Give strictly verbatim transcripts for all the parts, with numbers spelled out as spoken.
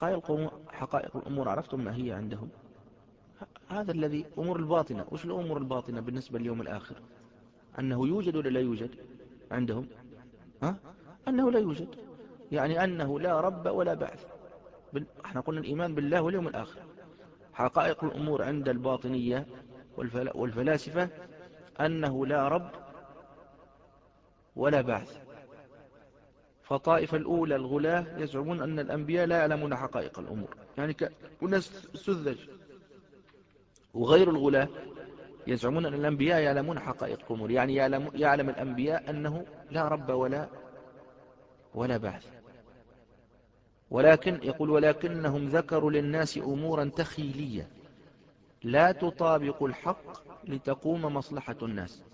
حقائق حقائق الأمور عرفتم ما هي عندهم؟ هذا الذي أمور الباطنة. وش الأمور الباطنة بالنسبة لليوم الآخر؟ أنه يوجد ولا لا يوجد عندهم؟ ها؟ أنه لا يوجد، يعني أنه لا رب ولا بعث. احنا قلنا الإيمان بالله واليوم الآخر. حقائق الأمور عند الباطنية والفلاسفة أنه لا رب ولا بعث. فطائفة الأولى الغلاة يزعمون أن الأنبياء لا يعلمون حقائق الأمور، يعني كناس سذج. وغير الغلاة يزعمون أن الأنبياء يعلمون حقائق الأمور، يعني يعلم, يعلم الأنبياء أنه لا رب ولا ولا بعث. ولكن يقول ولكنهم ذكروا للناس أمورا تخيلية لا تطابق الحق لتقوم مصلحة الناس.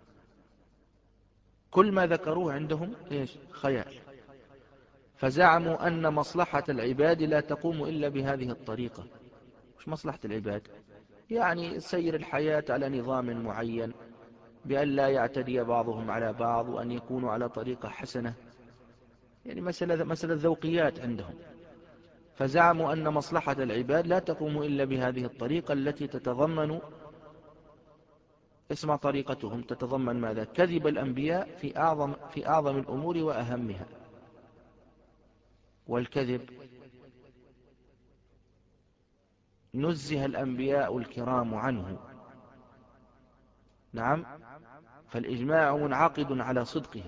كل ما ذكروه عندهم إيش؟ خيال. فزعموا أن مصلحة العباد لا تقوم إلا بهذه الطريقة. مش مصلحة العباد؟ يعني سير الحياة على نظام معين، بأن لا يعتدي بعضهم على بعض، وأن يكونوا على طريقة حسنة. يعني مسألة, مسألة ذوقيات عندهم. فزعموا أن مصلحة العباد لا تقوم إلا بهذه الطريقة التي تتضمن، اسمع طريقتهم، تتضمن ماذا؟ كذب الأنبياء في أعظم, في أعظم الأمور وأهمها. والكذب نزه الأنبياء الكرام عنه. نعم، فالإجماع منعقد على صدقه،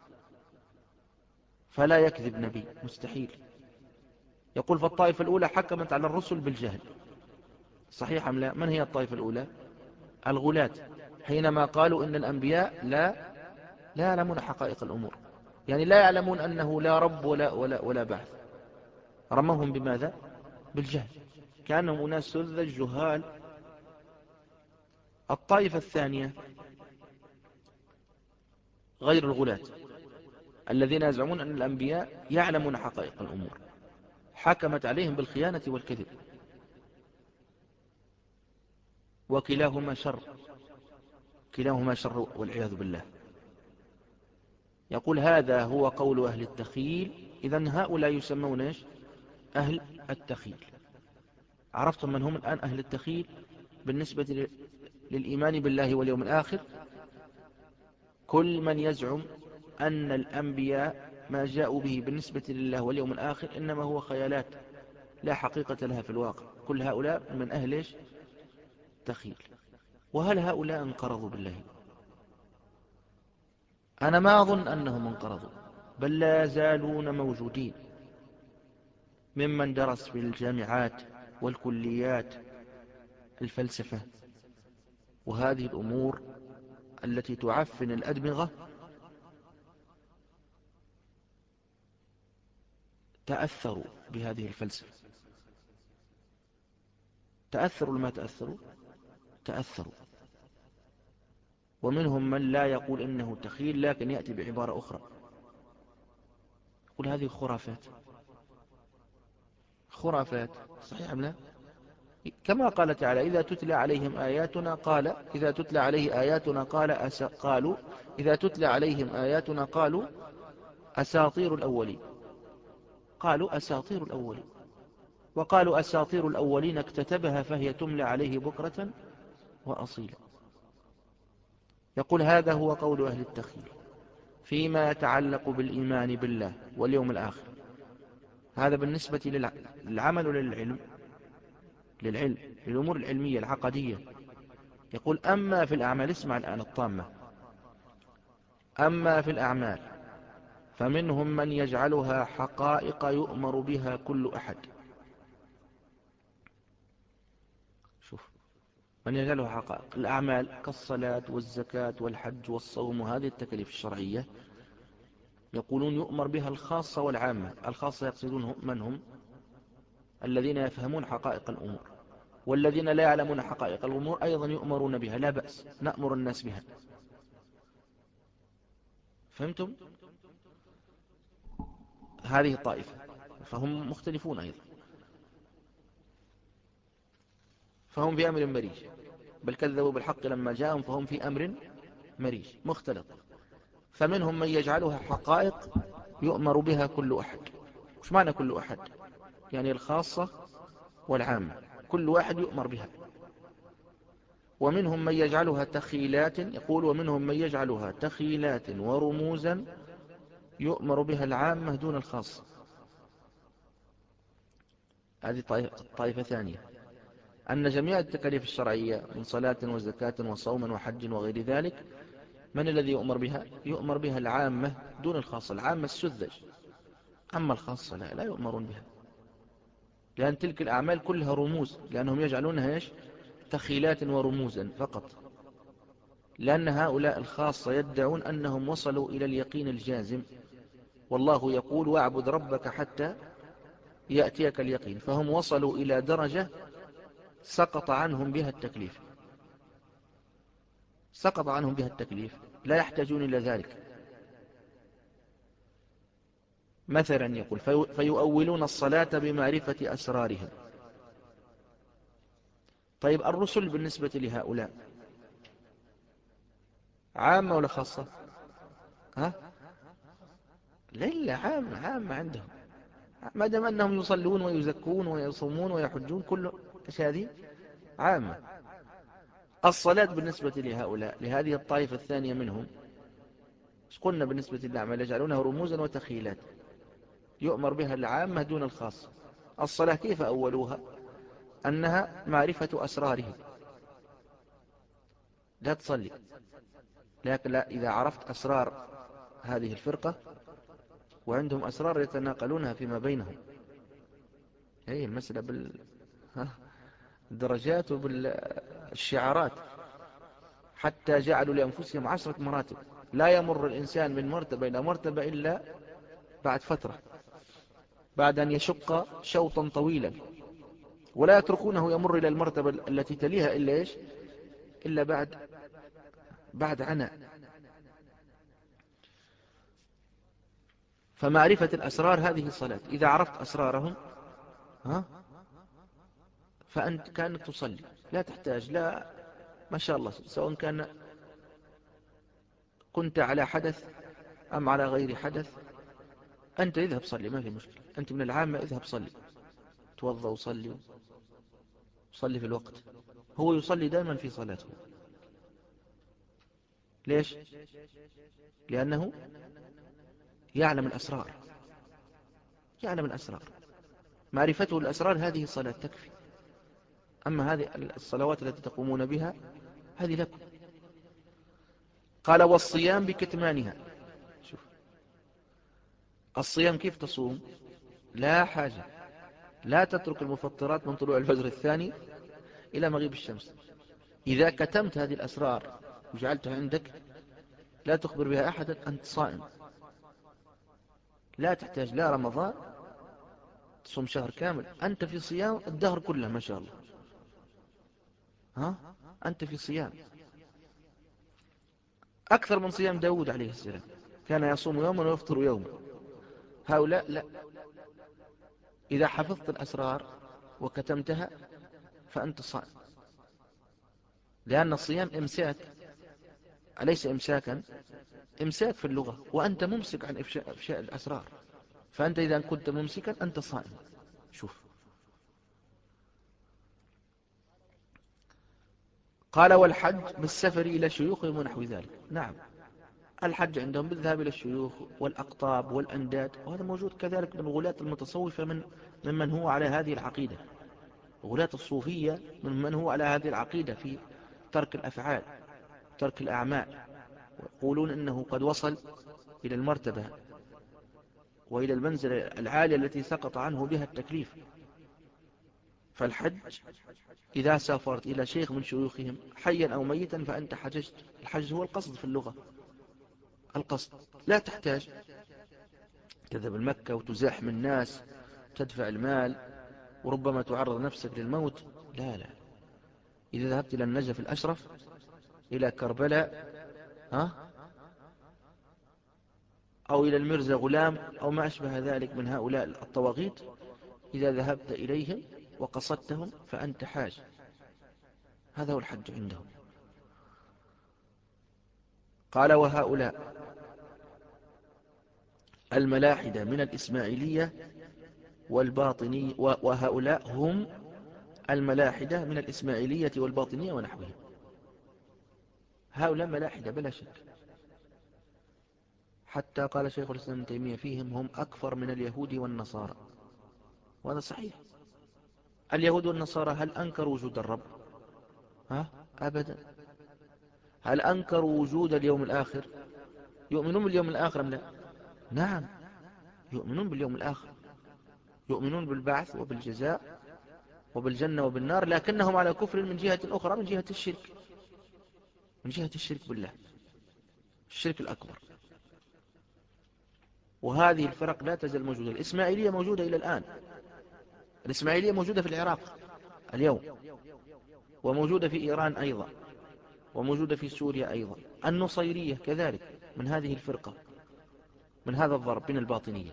فلا يكذب نبي، مستحيل. يقول فالطائفة الأولى حكمت على الرسل بالجهل. صحيح أم لا؟ من هي الطائفة الأولى؟ الغلاة، حينما قالوا إن الأنبياء لا لا يعلمون حقائق الأمور، يعني لا يعلمون أنه لا رب ولا, ولا, ولا بعث. رموهم بماذا؟ بالجهل، كأنهم أناس سذج جهال. الطائفة الثانية غير الغلاة الذين يزعمون أن الأنبياء يعلمون حقائق الأمور، حكمت عليهم بالخيانة والكذب، وكلاهما شر، كلاهما شر والعياذ بالله. يقول هذا هو قول أهل التخيل. إذن هؤلاء يسمون إيش؟ أهل التخيل. عرفتم من هم الآن أهل التخيل بالنسبة للإيمان بالله واليوم الآخر؟ كل من يزعم أن الأنبياء ما جاءوا به بالنسبة لله واليوم الآخر إنما هو خيالات لا حقيقة لها في الواقع، كل هؤلاء من أهل إيش؟ تخيل. وهل هؤلاء انقرضوا بالله؟ أنا ما أظن أنهم انقرضوا، بل لا يزالون موجودين ممن درس في الجامعات والكليات الفلسفة وهذه الأمور التي تعفن الأدمغة، تأثروا بهذه الفلسفة. تأثروا لما تأثروا تأثروا. ومنهم من لا يقول إنه تخيل، لكن يأتي بعبارة أخرى، يقول هذه خرافات. خرافات، صحيح أم لا؟ كما قال تعالى إذا تتلى عليهم آياتنا قال إذا تتلى عليه آياتنا قال أس... قالوا إذا تتلى عليهم آياتنا قالوا أساطير الأولين. قالوا أساطير الأولين، وقالوا أساطير الأولين اكتتبها فهي تملى عليه بكرة وأصيلا. يقول هذا هو قول أهل التخيل فيما يتعلق بالإيمان بالله واليوم الآخر. هذا بالنسبة للعمل وللعلم، للعلم للأمور العلمية العقدية. يقول أما في الأعمال، اسمع الآن الطامة، أما في الأعمال فمنهم من يجعلها حقائق يؤمر بها كل أحد. شوف، من يجعلها حقائق الأعمال كالصلاة والزكاة والحج والصوم وهذه التكاليف الشرعية، يقولون يؤمر بها الخاصة والعامة. الخاصة يقصدون من هم؟ الذين يفهمون حقائق الأمور، والذين لا يعلمون حقائق الأمور أيضا يؤمرون بها، لا بأس نأمر الناس بها. فهمتم؟ هذه طائفة، فهم مختلفون أيضا، فهم في أمر مريج، بل كذبوا بالحق لما جاءهم فهم في أمر مريج مختلط. فمنهم من يجعلها حقائق يؤمر بها كل أحد. وش معنى كل أحد؟ يعني الخاصة والعامة كل واحد يؤمر بها. ومنهم من يجعلها تخيلات، يقول ومنهم من يجعلها تخيلات ورموزا يؤمر بها العامة دون الخاصة. هذه طائفة ثانية، أن جميع التكاليف الشرعية من صلاة وزكاة وصوم وحج وغير ذلك، من الذي يؤمر بها؟ يؤمر بها العامة دون الخاصة. العامة السذج، أما الخاصة لا, لا يؤمرون بها، لأن تلك الأعمال كلها رموز، لأنهم يجعلونها إيش؟ تخيلات ورموزا فقط، لأن هؤلاء الخاصة يدعون أنهم وصلوا إلى اليقين الجازم، والله يقول واعبد ربك حتى يأتيك اليقين، فهم وصلوا إلى درجة سقط عنهم بها التكليف، سقط عنهم بها التكليف، لا يحتاجون إلى ذلك. مثلا يقول فيؤولون الصلاة بمعرفة أسرارهم. طيب الرسل بالنسبة لهؤلاء عامة ولا خاصة؟ ها؟ لا، عامة، عامة عندهم، ما دام أنهم يصلون ويزكون ويصومون ويحجون، كل هذه عامة. الصلاة بالنسبة لهؤلاء، لهذه الطائفة الثانية منهم، قلنا بالنسبة للأعمال يجعلونها رموزا وتخيلات يؤمر بها العامة دون الخاصة. الصلاة كيف أولوها؟ أنها معرفة أسرارهم، لا تصلي، لكن لا، إذا عرفت أسرار هذه الفرقة، وعندهم أسرار يتناقلونها فيما بينهم، هي المسألة بالدرجات وبالشعارات، حتى جعلوا لأنفسهم عشرة مراتب، لا يمر الإنسان من مرتبة إلى مرتبة إلا بعد فترة، بعد أن يشق شوطا طويلا، ولا يتركونه يمر إلى المرتبة التي تليها إلا إيش؟ إلا بعد بعد عناء. فمعرفة الأسرار هذه صلاة، إذا عرفت أسرارهم ها فأنت كأنك تصلي، لا تحتاج، لا، ما شاء الله، سواء كان كنت على حدث أم على غير حدث، أنت اذهب صلي، ما في مشكلة، أنت من العامة، اذهب صلي، توضأ وصلي، صلي في الوقت. هو يصلي دائما في صلاته، ليش؟ لأنه يعلم الأسرار، يعلم الأسرار، معرفته الأسرار هذه صلاة تكفي. أما هذه الصلوات التي تقومون بها هذه لكم. قال والصيام بكتمانها. شوف الصيام كيف تصوم؟ لا حاجة، لا تترك المفطرات من طلوع الفجر الثاني إلى مغيب الشمس. إذا كتمت هذه الأسرار وجعلتها عندك، لا تخبر بها أحدا، أنت صائم، لا تحتاج لا رمضان تصوم شهر كامل، أنت في صيام الدهر كله ما شاء الله، ها؟ أنت في صيام أكثر من صيام داود عليه السلام، كان يصوم يوما ويفطر يوما. هؤلاء لا، إذا حفظت الأسرار وكتمتها فأنت صائم، لأن الصيام إمساك، أليس إمساكا؟ إمساك في اللغة، وأنت ممسك عن إفشاء, إفشاء الأسرار، فأنت إذا كنت ممسكا أنت صائم. شوف قال والحج بالسفر إلى شيوخهم ونحو ذلك. نعم، الحج عندهم بالذهاب إلى الشيوخ والأقطاب والأنداد، وهذا موجود كذلك من غلاة المتصوفة، من ممن هو على هذه العقيدة، غلاة الصوفية ممن هو على هذه العقيدة في ترك الأفعال، ترك الأعمال، ويقولون إنه قد وصل إلى المرتبة وإلى المنزلة العالية التي سقط عنه بها التكليف. فالحج إذا سافرت إلى شيخ من شيوخهم حيا أو ميتا فأنت حججت. الحج هو القصد في اللغة، القصد، لا تحتاج تذهب المكة وتزاحم الناس، تدفع المال، وربما تعرض نفسك للموت. لا لا، إذا ذهبت إلى النجف الأشرف، إلى كربلاء، ها، أو إلى المرزا غلام أو ما أشبه ذلك من هؤلاء الطواغيت، إذا ذهبت إليهم وقصدتهم فأنت حاج. هذا هو الحج عندهم. قال وهؤلاء، الملاحدة من الإسماعيلية والباطني، وهؤلاء هم الملاحدة من الإسماعيلية والباطنية ونحوهم. هؤلاء ملاحدة بلا شك، حتى قال شيخ الإسلام ابن تيمية فيهم هم أكفر من اليهود والنصارى، وهذا صحيح. اليهود والنصارى هل أنكروا وجود الرب؟ ها؟ أبدا. هل أنكروا وجود اليوم الآخر؟ يؤمنون باليوم الآخر أم لا؟ نعم، يؤمنون باليوم الآخر، يؤمنون بالبعث وبالجزاء وبالجنة وبالنار، لكنهم على كفر من جهة أخرى، من جهة الشرك، من جهة الشرك بالله، الشرك الأكبر. وهذه الفرق لا تزال موجودة. الإسماعيلية موجودة إلى الآن، الإسماعيلية موجودة في العراق اليوم، وموجودة في إيران أيضا، وموجودة في سوريا أيضا. النصيرية كذلك من هذه الفرقة، من هذا الضرب من الباطنية.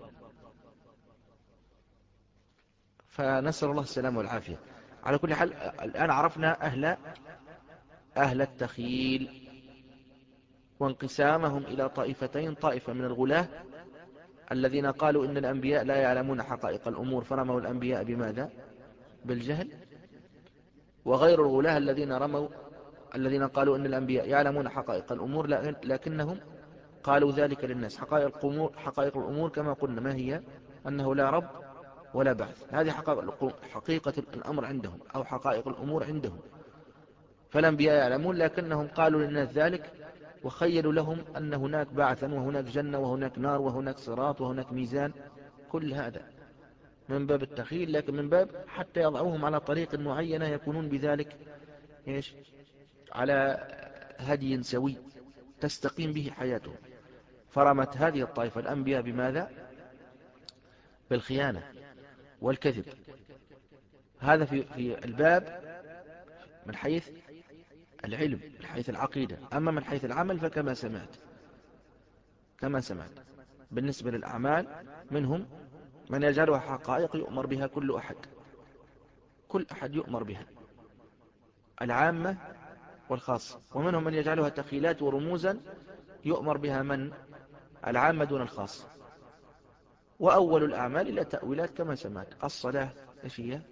فنسأل الله السلامة والعافية. على كل حال الآن عرفنا أهل أهل التخيل وانقسامهم إلى طائفتين: طائفة من الغلاة الذين قالوا إن الأنبياء لا يعلمون حقائق الأمور فرموا الأنبياء بماذا؟ بالجهل. وغير الغلاة الذين رموا الذين قالوا إن الأنبياء يعلمون حقائق الأمور لكنهم قالوا ذلك للناس. حقائق الأمور, حقائق الأمور كما قلنا ما هي؟ أنه لا رب ولا بعث. هذه حقيقة الأمر عندهم، أو حقائق الأمور عندهم. فالأنبياء يعلمون لكنهم قالوا للناس ذلك، وخيلوا لهم أن هناك بعثا وهناك جنة وهناك نار وهناك صراط وهناك ميزان. كل هذا من باب التخيل، لكن من باب حتى يضعوهم على طريق معينة يكونون بذلك إيش؟ على هدي سوي تستقيم به حياتهم. فرمت هذه الطائفة الأنبياء بماذا؟ بالخيانة والكذب. هذا في في الباب من حيث العلم، من حيث العقيدة. أما من حيث العمل فكما سمعت كما سمعت بالنسبة للأعمال منهم من يجعلها حقائق يؤمر بها كل أحد، كل أحد يؤمر بها، العامة والخاصة. ومنهم من يجعلها تخيلات ورموزا يؤمر بها من؟ العامة دون الخاصة. وأول الأعمال إلى تأويلات كما سمعت. الصلاة إيش هي؟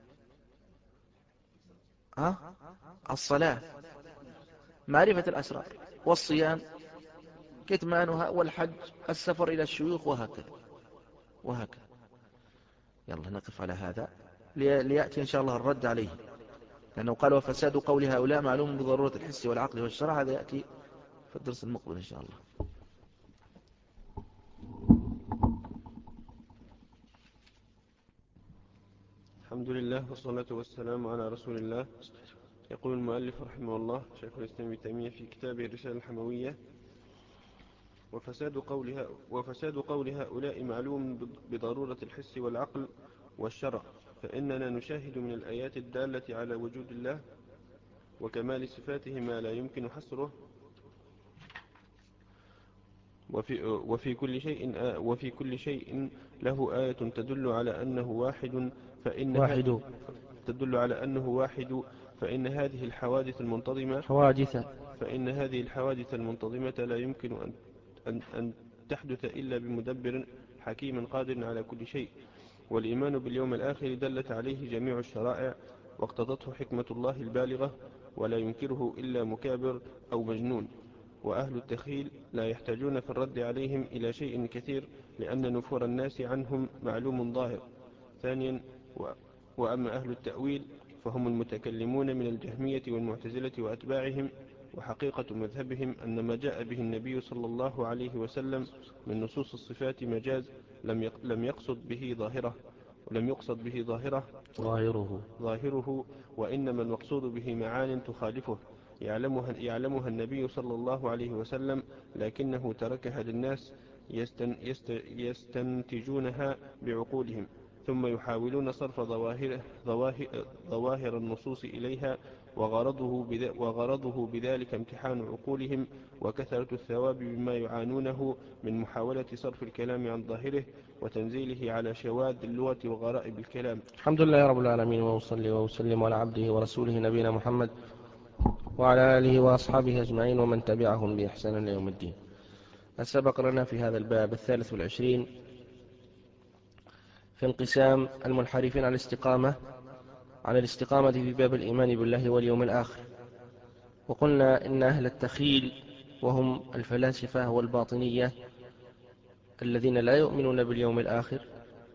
ها؟ الصلاة معرفة الأسرار، والصيام كتمانها، والحج السفر إلى الشيوخ، وهكذا وهكذا. يلا نقف على هذا ليأتي إن شاء الله الرد عليه، لأنه قال وفساد قول هؤلاء معلوم بضرورة الحس والعقل والشرع. هذا يأتي في الدرس المقبل إن شاء الله. الحمد لله والصلاة والسلام على رسول الله. يقول المؤلف رحمه الله شيخ الإسلام ابن تيمية في كتابه الرسالة الحموية: وفساد قولها وفساد قول هؤلاء معلوم بضرورة الحس والعقل والشرع، فإننا نشاهد من الآيات الدالة على وجود الله وكمال صفاته ما لا يمكن حصره، وفي, وفي كل شيء وفي كل شيء له آية تدل على أنه واحد فإنها واحد تدل على أنه واحد فإن هذه الحوادث المنتظمة حوادث فإن هذه الحوادث المنتظمة لا يمكن أن أن, أن تحدث إلا بمدبر حكيم قادر على كل شيء. والإيمان باليوم الآخر دلت عليه جميع الشرائع واقتضته حكمة الله البالغة، ولا ينكره إلا مكابر أو مجنون. وأهل التخيل لا يحتاجون في الرد عليهم إلى شيء كثير، لأن نفور الناس عنهم معلوم ظاهر. ثانيا، وأما أهل التأويل فهم المتكلمون من الجهمية والمعتزلة وأتباعهم، وحقيقة مذهبهم أن ما جاء به النبي صلى الله عليه وسلم من نصوص الصفات مجاز لم يقصد به ظاهره ولم يقصد به ظاهره ظاهره ظاهره وإنما المقصود به معان تخالفه يعلمها, يعلمها النبي صلى الله عليه وسلم، لكنه تركها للناس يستن يست يستنتجونها بعقولهم، ثم يحاولون صرف ظواهر, ظواهر, ظواهر النصوص إليها، وغرضه, وغرضه بذلك امتحان عقولهم وكثرة الثواب بما يعانونه من محاولة صرف الكلام عن ظاهره وتنزيله على شواذ اللغة وغرائب الكلام. الحمد لله رب العالمين، وأصلي وأسلم على عبده ورسوله نبينا محمد وعلى آله وأصحابه أجمعين ومن تبعهم بإحسان إلى يوم الدين. سبق لنا في هذا الباب الثالث والعشرين في انقسام المنحرفين عن الاستقامة عن الاستقامة في باب الإيمان بالله واليوم الآخر. وقلنا إن أهل التخيل وهم الفلاسفة والباطنية الذين لا يؤمنون باليوم الآخر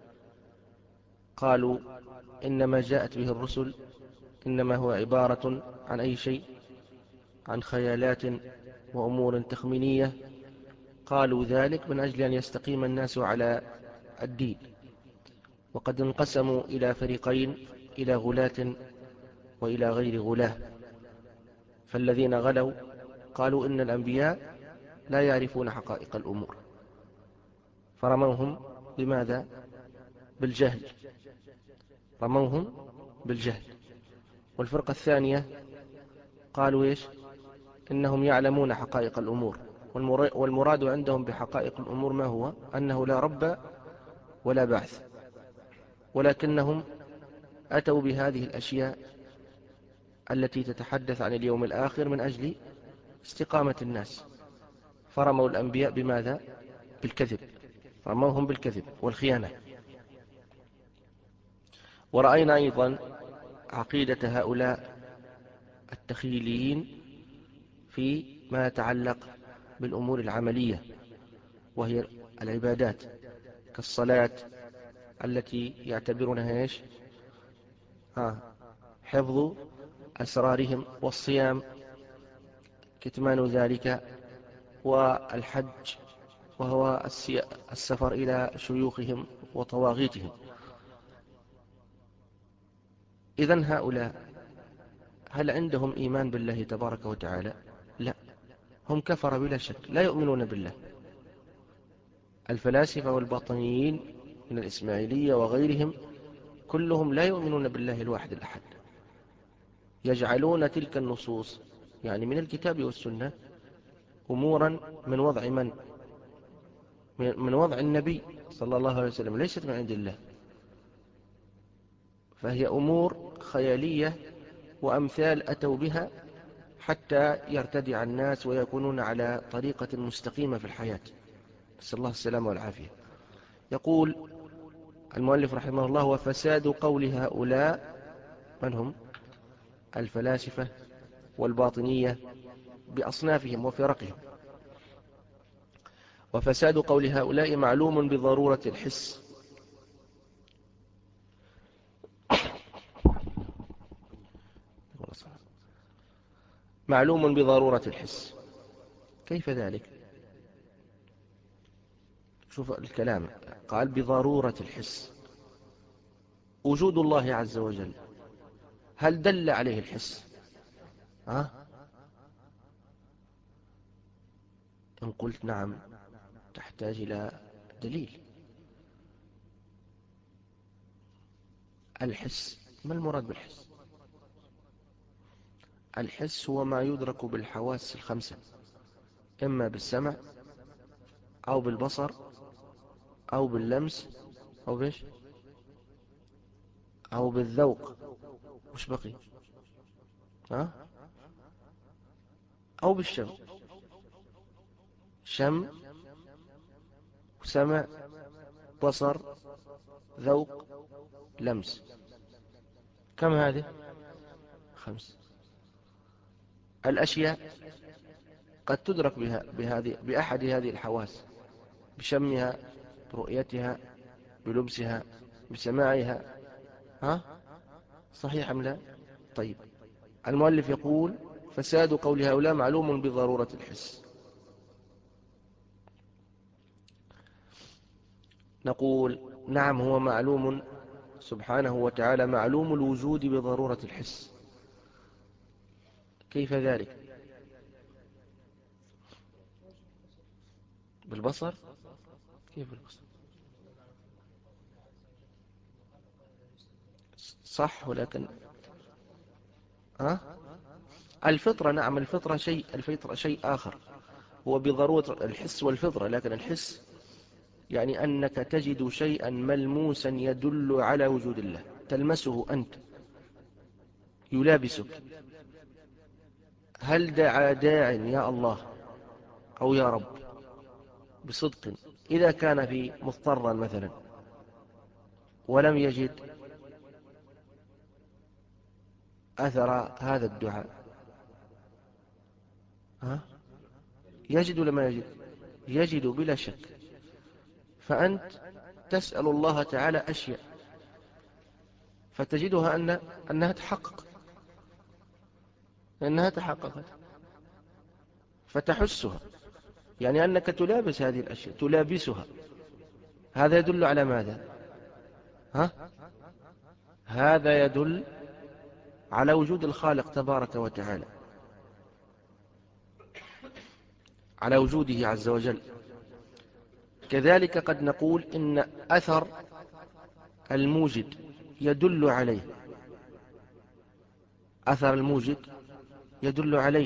قالوا إنما جاءت به الرسل إنما هو عبارة عن أي شيء، عن خيالات وأمور تخمينية. قالوا ذلك من أجل أن يستقيم الناس على الدين. وقد انقسموا إلى فريقين، إلى غلاة وإلى غير غلاة. فالذين غلوا قالوا إن الأنبياء لا يعرفون حقائق الأمور، فرموهم بماذا؟ بالجهل، رموهم بالجهل. والفرقة الثانية قالوا إيش؟ إنهم يعلمون حقائق الأمور، والمراد عندهم بحقائق الأمور ما هو؟ أنه لا رب ولا بعث، ولكنهم أتوا بهذه الأشياء التي تتحدث عن اليوم الآخر من أجل استقامة الناس، فرموا الأنبياء بماذا؟ بالكذب، رموهم بالكذب والخيانة. ورأينا أيضا عقيدة هؤلاء التخيليين في ما يتعلق بالأمور العملية، وهي العبادات كالصلاة التي يعتبرونها إيش؟ آه حفظ أسرارهم، والصيام كتمان ذلك، والحج وهو السفر إلى شيوخهم وطواغيتهم. إذن هؤلاء هل عندهم إيمان بالله تبارك وتعالى؟ لا، هم كفر بلا شك، لا يؤمنون بالله. الفلاسفة والباطنيين من الإسماعيلية وغيرهم كلهم لا يؤمنون بالله الواحد الأحد، يجعلون تلك النصوص يعني من الكتاب والسنة أمورا من وضع من؟ من وضع النبي صلى الله عليه وسلم، ليست من عند الله، فهي أمور خيالية وأمثال أتوا بها حتى يرتدع الناس ويكونون على طريقة مستقيمة في الحياة، نسأل الله السلامة والعافية. يقول المؤلف رحمه الله: وفساد قول هؤلاء، من هم؟ الفلاسفة والباطنية بأصنافهم وفرقهم. وفساد قول هؤلاء معلوم بضرورة الحس، معلوم بضرورة الحس. كيف ذلك؟ شوف الكلام، قال بضرورة الحس. وجود الله عز وجل هل دل عليه الحس؟ ها؟ إن قلت نعم تحتاج إلى دليل. الحس، ما المراد بالحس؟ الحس هو ما يدرك بالحواس الخمسة، إما بالسمع أو بالبصر أو باللمس أو بيش أو بالذوق، وش بقي؟ ها؟ أو بالشم، شم سمع بصر ذوق لمس. كم هذه؟ خمس. الأشياء قد تدرك بها بهذه بأحد هذه الحواس، بشمها، برؤيتها، بلمسها، بسماعها. ها؟ صحيح أم لا؟ طيب، المؤلف يقول: فساد قول هؤلاء معلوم بضرورة الحس. نقول: نعم، هو معلوم سبحانه وتعالى، معلوم الوجود بضرورة الحس. كيف ذلك؟ بالبصر؟ كيف بالبصر؟ صح، ولكن ها؟ الفطرة، نعم، الفطرة شيء، الفطرة شيء آخر، هو بضرورة الحس والفطرة. لكن الحس يعني أنك تجد شيئا ملموسا يدل على وجود الله، تلمسه أنت، يلابسك. هل دعا داع يا الله أو يا رب بصدق إذا كان في مضطرا مثلا، ولم يجد أثر هذا الدعاء، ها؟ يجد ولا ما يجد؟ يجد بلا شك. فأنت تسأل الله تعالى أشياء فتجدها أن أنها تحقق، أنها تحققت فتحسها، يعني أنك تلابس هذه الأشياء، تلابسها. هذا يدل على ماذا؟ ها؟ هذا يدل على وجود الخالق تبارك وتعالى، على وجوده عز وجل. كذلك قد نقول إن أثر الموجد يدل عليه، أثر الموجد يدل عليه.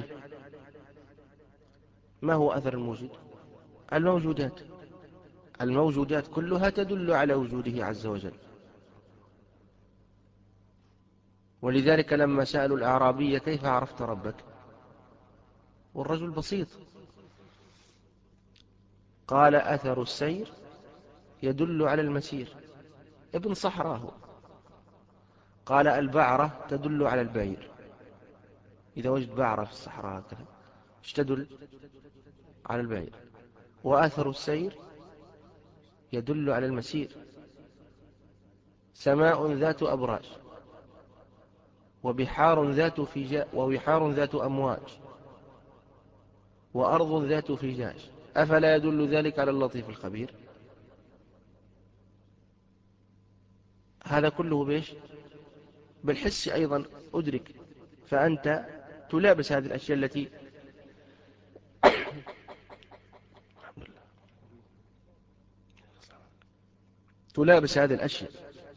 ما هو أثر الموجد؟ الموجودات، الموجودات كلها تدل على وجوده عز وجل. ولذلك لما سألوا الأعرابية كيف عرفت ربك، والرجل بسيط، قال أثر السير يدل على المسير، ابن صحراه. قال البعرة تدل على البعير، إذا وجد بعرة في الصحراء هكذا ايش تدل؟ على البعير. وأثر السير يدل على المسير. سماء ذات أبراج، وبحار ذات فجاج، وبحار ذات أمواج، وأرض ذات فجاج، أفلا يدل ذلك على اللطيف الخبير؟ هذا كله بإيش؟ بالحس أيضا أدرك. فأنت تلابس هذه الأشياء التي تلابس هذه الأشياء،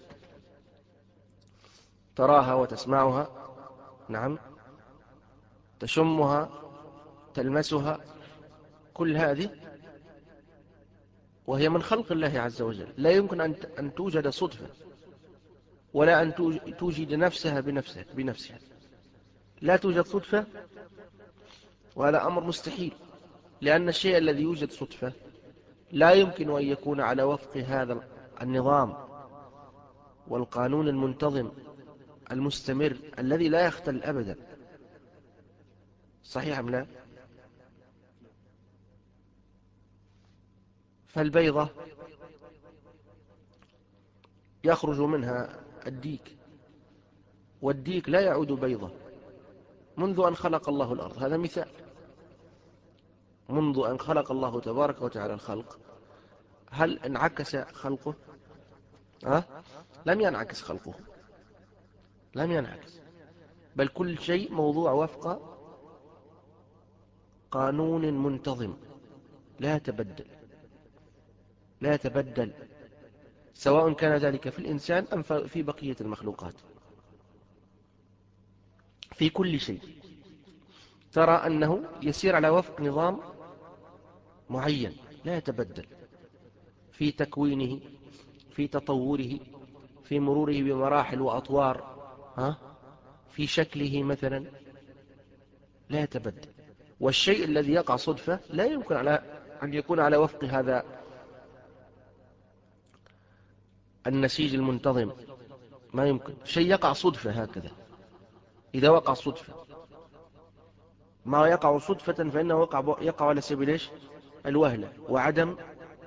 تراها وتسمعها، نعم، تشمها، تلمسها، كل هذه وهي من خلق الله عز وجل. لا يمكن أن توجد صدفة، ولا أن توجد نفسها بنفسها بنفسها لا توجد صدفة، وهذا أمر مستحيل، لأن الشيء الذي يوجد صدفة لا يمكن أن يكون على وفق هذا النظام والقانون المنتظم المستمر الذي لا يختل أبدا. صحيح أم لا؟ فالبيضة يخرج منها الديك، والديك لا يعود بيضة منذ أن خلق الله الأرض. هذا مثال. منذ أن خلق الله تبارك وتعالى الخلق، هل انعكس خلقه؟ أه؟ لم ينعكس خلقه، لم ينعكس، بل كل شيء موضوع وفق قانون منتظم لا يتبدل، لا يتبدل، سواء كان ذلك في الإنسان أم في بقية المخلوقات. في كل شيء ترى أنه يسير على وفق نظام معين لا يتبدل، في تكوينه، في تطوره، في مروره بمراحل وأطوار، ها؟ في شكله مثلا لا يتبدل. والشيء الذي يقع صدفة لا يمكن على أن يكون على وفق هذا النسيج المنتظم، ما يمكن. شيء يقع صدفة هكذا، إذا وقع صدفة، ما يقع صدفة فإنه يقع, يقع على سبيل إيش؟ الوهلة وعدم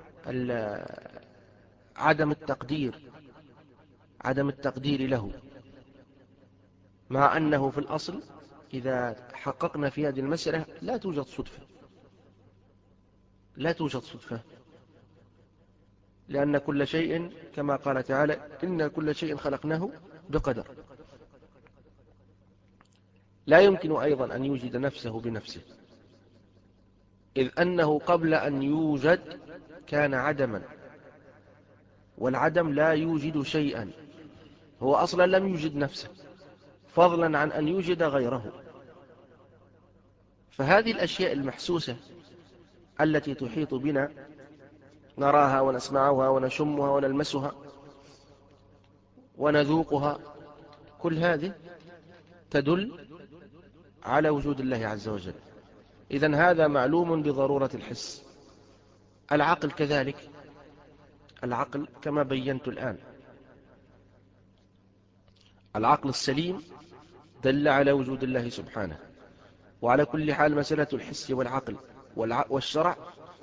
عدم التقدير، عدم التقدير له، مع أنه في الأصل إذا حققنا في هذه المسألة لا توجد صدفة، لا توجد صدفة، لأن كل شيء كما قال تعالى إن كل شيء خلقناه بقدر. لا يمكن أيضا أن يوجد نفسه بنفسه، إذ أنه قبل أن يوجد كان عدما، والعدم لا يوجد شيئا، هو أصلا لم يوجد نفسه فضلا عن أن يوجد غيره. فهذه الأشياء المحسوسة التي تحيط بنا نراها ونسمعها ونشمها ونلمسها ونذوقها، كل هذه تدل على وجود الله عز وجل. إذن هذا معلوم بضرورة الحس. العقل كذلك، العقل كما بينت الآن العقل السليم دل على وجود الله سبحانه. وعلى كل حال مسألة الحس والعقل والشرع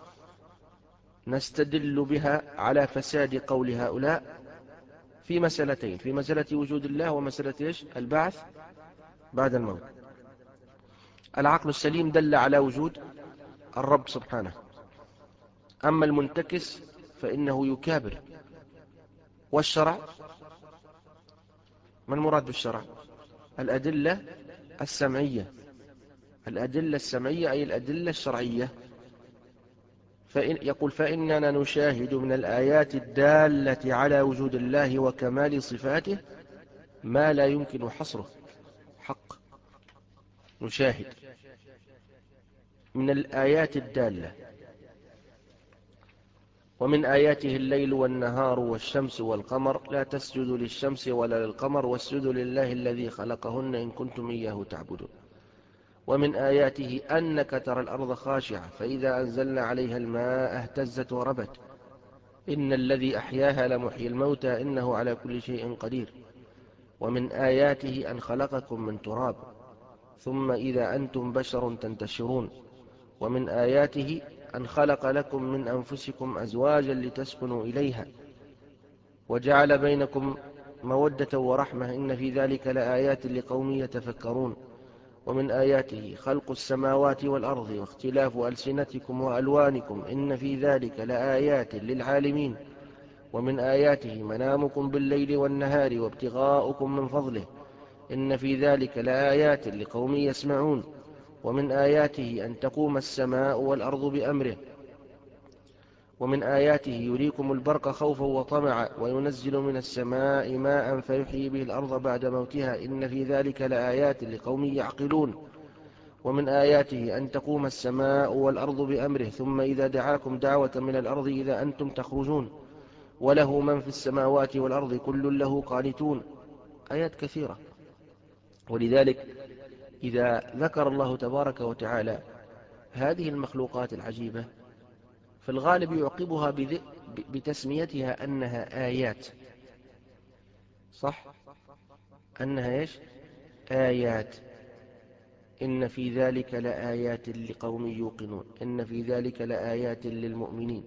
نستدل بها على فساد قول هؤلاء في مسألتين، في مسألة وجود الله ومسألة إيش؟ البعث بعد الموت. العقل السليم دل على وجود الرب سبحانه، أما المنتكس فإنه يكابر. والشرع، ما المراد بالشرع؟ الأدلة السمعية، الأدلة السمعية أي الأدلة الشرعية. فإن يقول فإننا نشاهد من الآيات الدالة على وجود الله وكمال صفاته ما لا يمكن حصره. حق، نشاهد من الآيات الدالة. ومن آياته الليل والنهار والشمس والقمر لا تسجدوا للشمس ولا للقمر واسجدوا لله الذي خلقهن إن كنتم إياه تعبدون. ومن آياته أنك ترى الأرض خاشعة فإذا أنزلنا عليها الماء اهتزت وربت إن الذي أحياها لمحيي الموتى إنه على كل شيء قدير. ومن آياته أن خلقكم من تراب ثم إذا أنتم بشر تنتشرون. ومن آياته أن خلق لكم من أنفسكم أزواجا لتسكنوا إليها وجعل بينكم مودة ورحمة إن في ذلك لآيات لقوم يتفكرون. ومن آياته خلق السماوات والأرض واختلاف ألسنتكم وألوانكم إن في ذلك لآيات للعالمين. ومن آياته منامكم بالليل والنهار وابتغاؤكم من فضله إن في ذلك لآيات لقوم يسمعون. ومن آياته أن تقوم السماء والأرض بأمره. ومن آياته يريكم البرق خوفا وطمعا وينزل من السماء ماء فيحيي به الأرض بعد موتها إن في ذلك لآيات لقوم يعقلون. ومن آياته أن تقوم السماء والأرض بأمره ثم إذا دعاكم دعوة من الأرض إذا أنتم تخرجون وله من في السماوات والأرض كل له قانتون. آيات كثيرة. ولذلك إذا ذكر الله تبارك وتعالى هذه المخلوقات العجيبة في الغالب يعقبها بتسميتها أنها آيات. صح؟ أنها إيش؟ آيات. إن في ذلك لآيات لقوم يوقنون إن في ذلك لآيات للمؤمنين.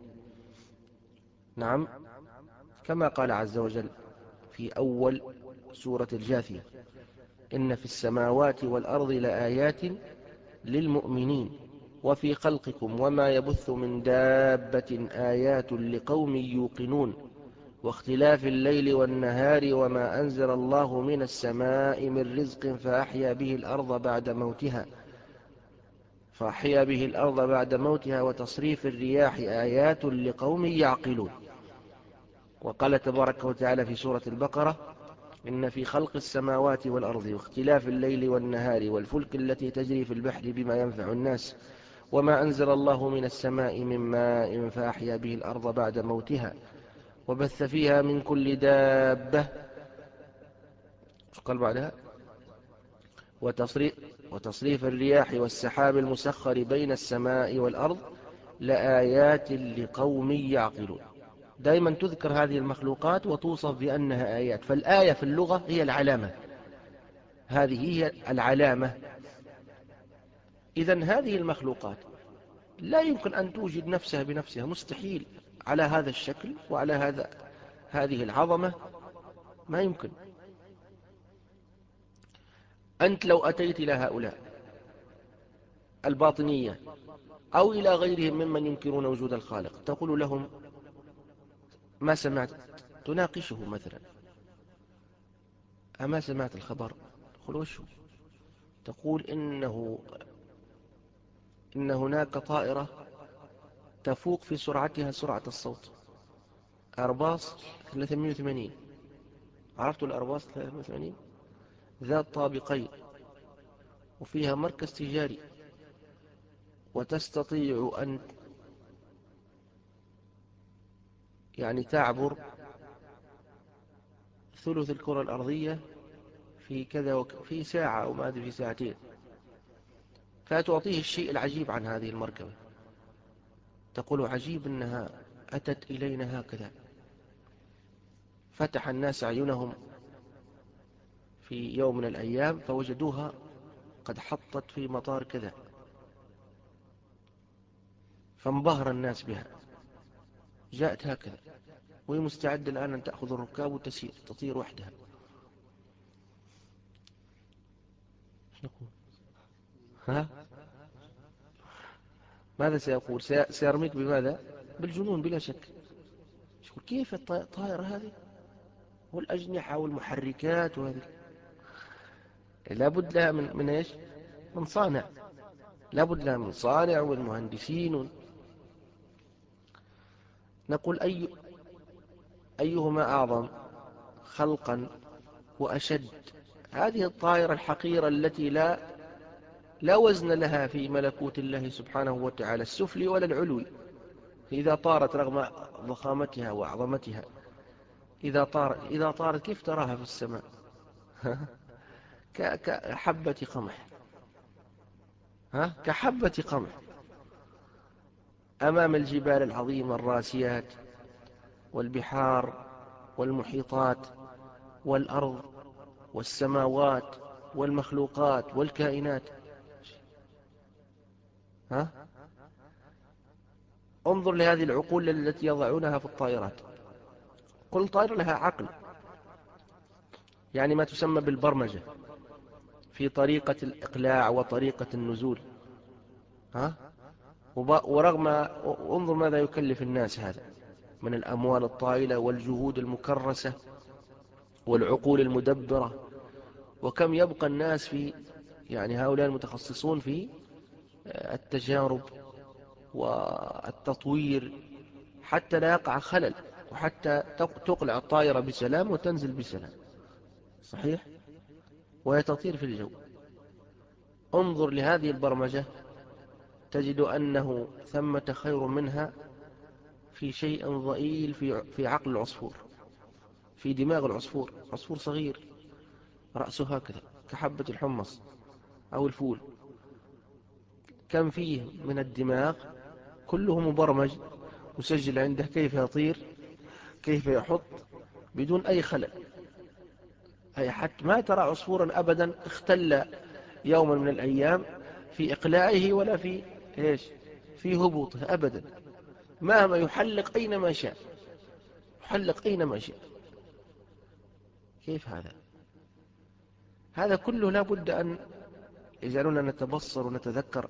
نعم، كما قال عز وجل في أول سورة الجاثية إن في السماوات والأرض لآيات للمؤمنين وفي خلقكم وما يبث من دابة آيات لقوم يوقنون واختلاف الليل والنهار وما أنزل الله من السماء من رزق فأحيا به الأرض بعد موتها فأحيا به الأرض بعد موتها وتصريف الرياح آيات لقوم يعقلون. وقال تبارك وتعالى في سورة البقرة إن في خلق السماوات والأرض واختلاف الليل والنهار والفلك التي تجري في البحر بما ينفع الناس وما أنزل الله من السماء من ماء فأحيا به الأرض بعد موتها وبث فيها من كل دابة. قال بعدها وتصريف, وتصريف الرياح والسحاب المسخر بين السماء والأرض لآيات لقوم يعقلون. دائما تذكر هذه المخلوقات وتوصف بأنها آيات. فالآية في اللغة هي العلامة، هذه هي العلامة. إذن هذه المخلوقات لا يمكن أن توجد نفسها بنفسها، مستحيل على هذا الشكل وعلى هذا هذه العظمة، ما يمكن. أنت لو أتيت إلى هؤلاء الباطنية أو إلى غيرهم ممن ينكرون وجود الخالق تقول لهم ما سمعت، تناقشه مثلا أما سمعت الخبر؟ تقول وشو؟ تقول إنه إن هناك طائرة تفوق في سرعتها سرعة الصوت، أرباص ثلاثمئة وثمانين. عرفتوا الأرباص ثلاثمئة وثمانين؟ ذات طابقين وفيها مركز تجاري وتستطيع أن يعني تعبر ثلث الكرة الأرضية في كذا وك... في ساعة أو ما أدري في ساعتين. فتعطيه الشيء العجيب عن هذه المركبة، تقول عجيب أنها أتت إلينا هكذا. فتح الناس أعينهم في يوم من الأيام فوجدوها قد حطت في مطار كذا، فانبهر الناس بها، جاءت هكذا وهي مستعدة الآن أن تأخذ الركاب وتسير تطير وحدها. ها؟ ماذا سيقول؟ سيرميك بماذا؟ بالجنون بلا شك. يقول كيف الطائرة هذه والأجنحة والمحركات وهذه؟ لابد لها من, من إيش؟ من صانع، لابد لها من صانع والمهندسين. نقول أي أيهما أعظم خلقا وأشد؟ هذه الطائرة الحقيرة التي لا لا وزن لها في ملكوت الله سبحانه وتعالى، السفلي ولا العلوي. إذا طارت رغم ضخامتها وعظمتها، إذا طارت إذا طارت كيف تراها في السماء؟ كحبة قمح، ها؟ كحبة قمح أمام الجبال العظيمة الراسيات والبحار والمحيطات والأرض والسماوات والمخلوقات والكائنات. ها؟ انظر لهذه العقول التي يضعونها في الطائرات. كل طائرة لها عقل، يعني ما تسمى بالبرمجة في طريقة الإقلاع وطريقة النزول. ها؟ ورغم انظر ماذا يكلف الناس هذا من الأموال الطائلة والجهود المكرسة والعقول المدبرة، وكم يبقى الناس في يعني هؤلاء المتخصصون في التجارب والتطوير حتى لا يقع خلل، وحتى تقلع الطائرة بسلام وتنزل بسلام، صحيح، وهي تطير في الجو. انظر لهذه البرمجة تجد أنه ثمة خير منها في شيء ضئيل في في عقل العصفور، في دماغ العصفور. عصفور صغير رأسه هكذا كحبة الحمص أو الفول، كم فيه من الدماغ، كله مبرمج مسجل عنده كيف يطير، كيف يحط بدون أي خلل. أي حتى ما ترى عصفورا أبدا اختل يوما من الأيام في إقلاعه ولا في إيش في هبوطه أبدا، مهما يحلق أينما شاء، يحلق أينما شاء. كيف هذا؟ هذا كله لا بد أن يجعلنا نتبصر ونتذكر.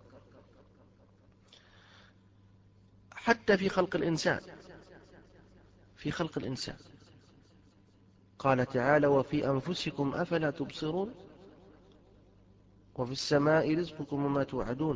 حتى في خلق الإنسان، في خلق الإنسان قال تعالى وفي أنفسكم أفلا تبصرون وفي السماء رزقكم وما توعدون.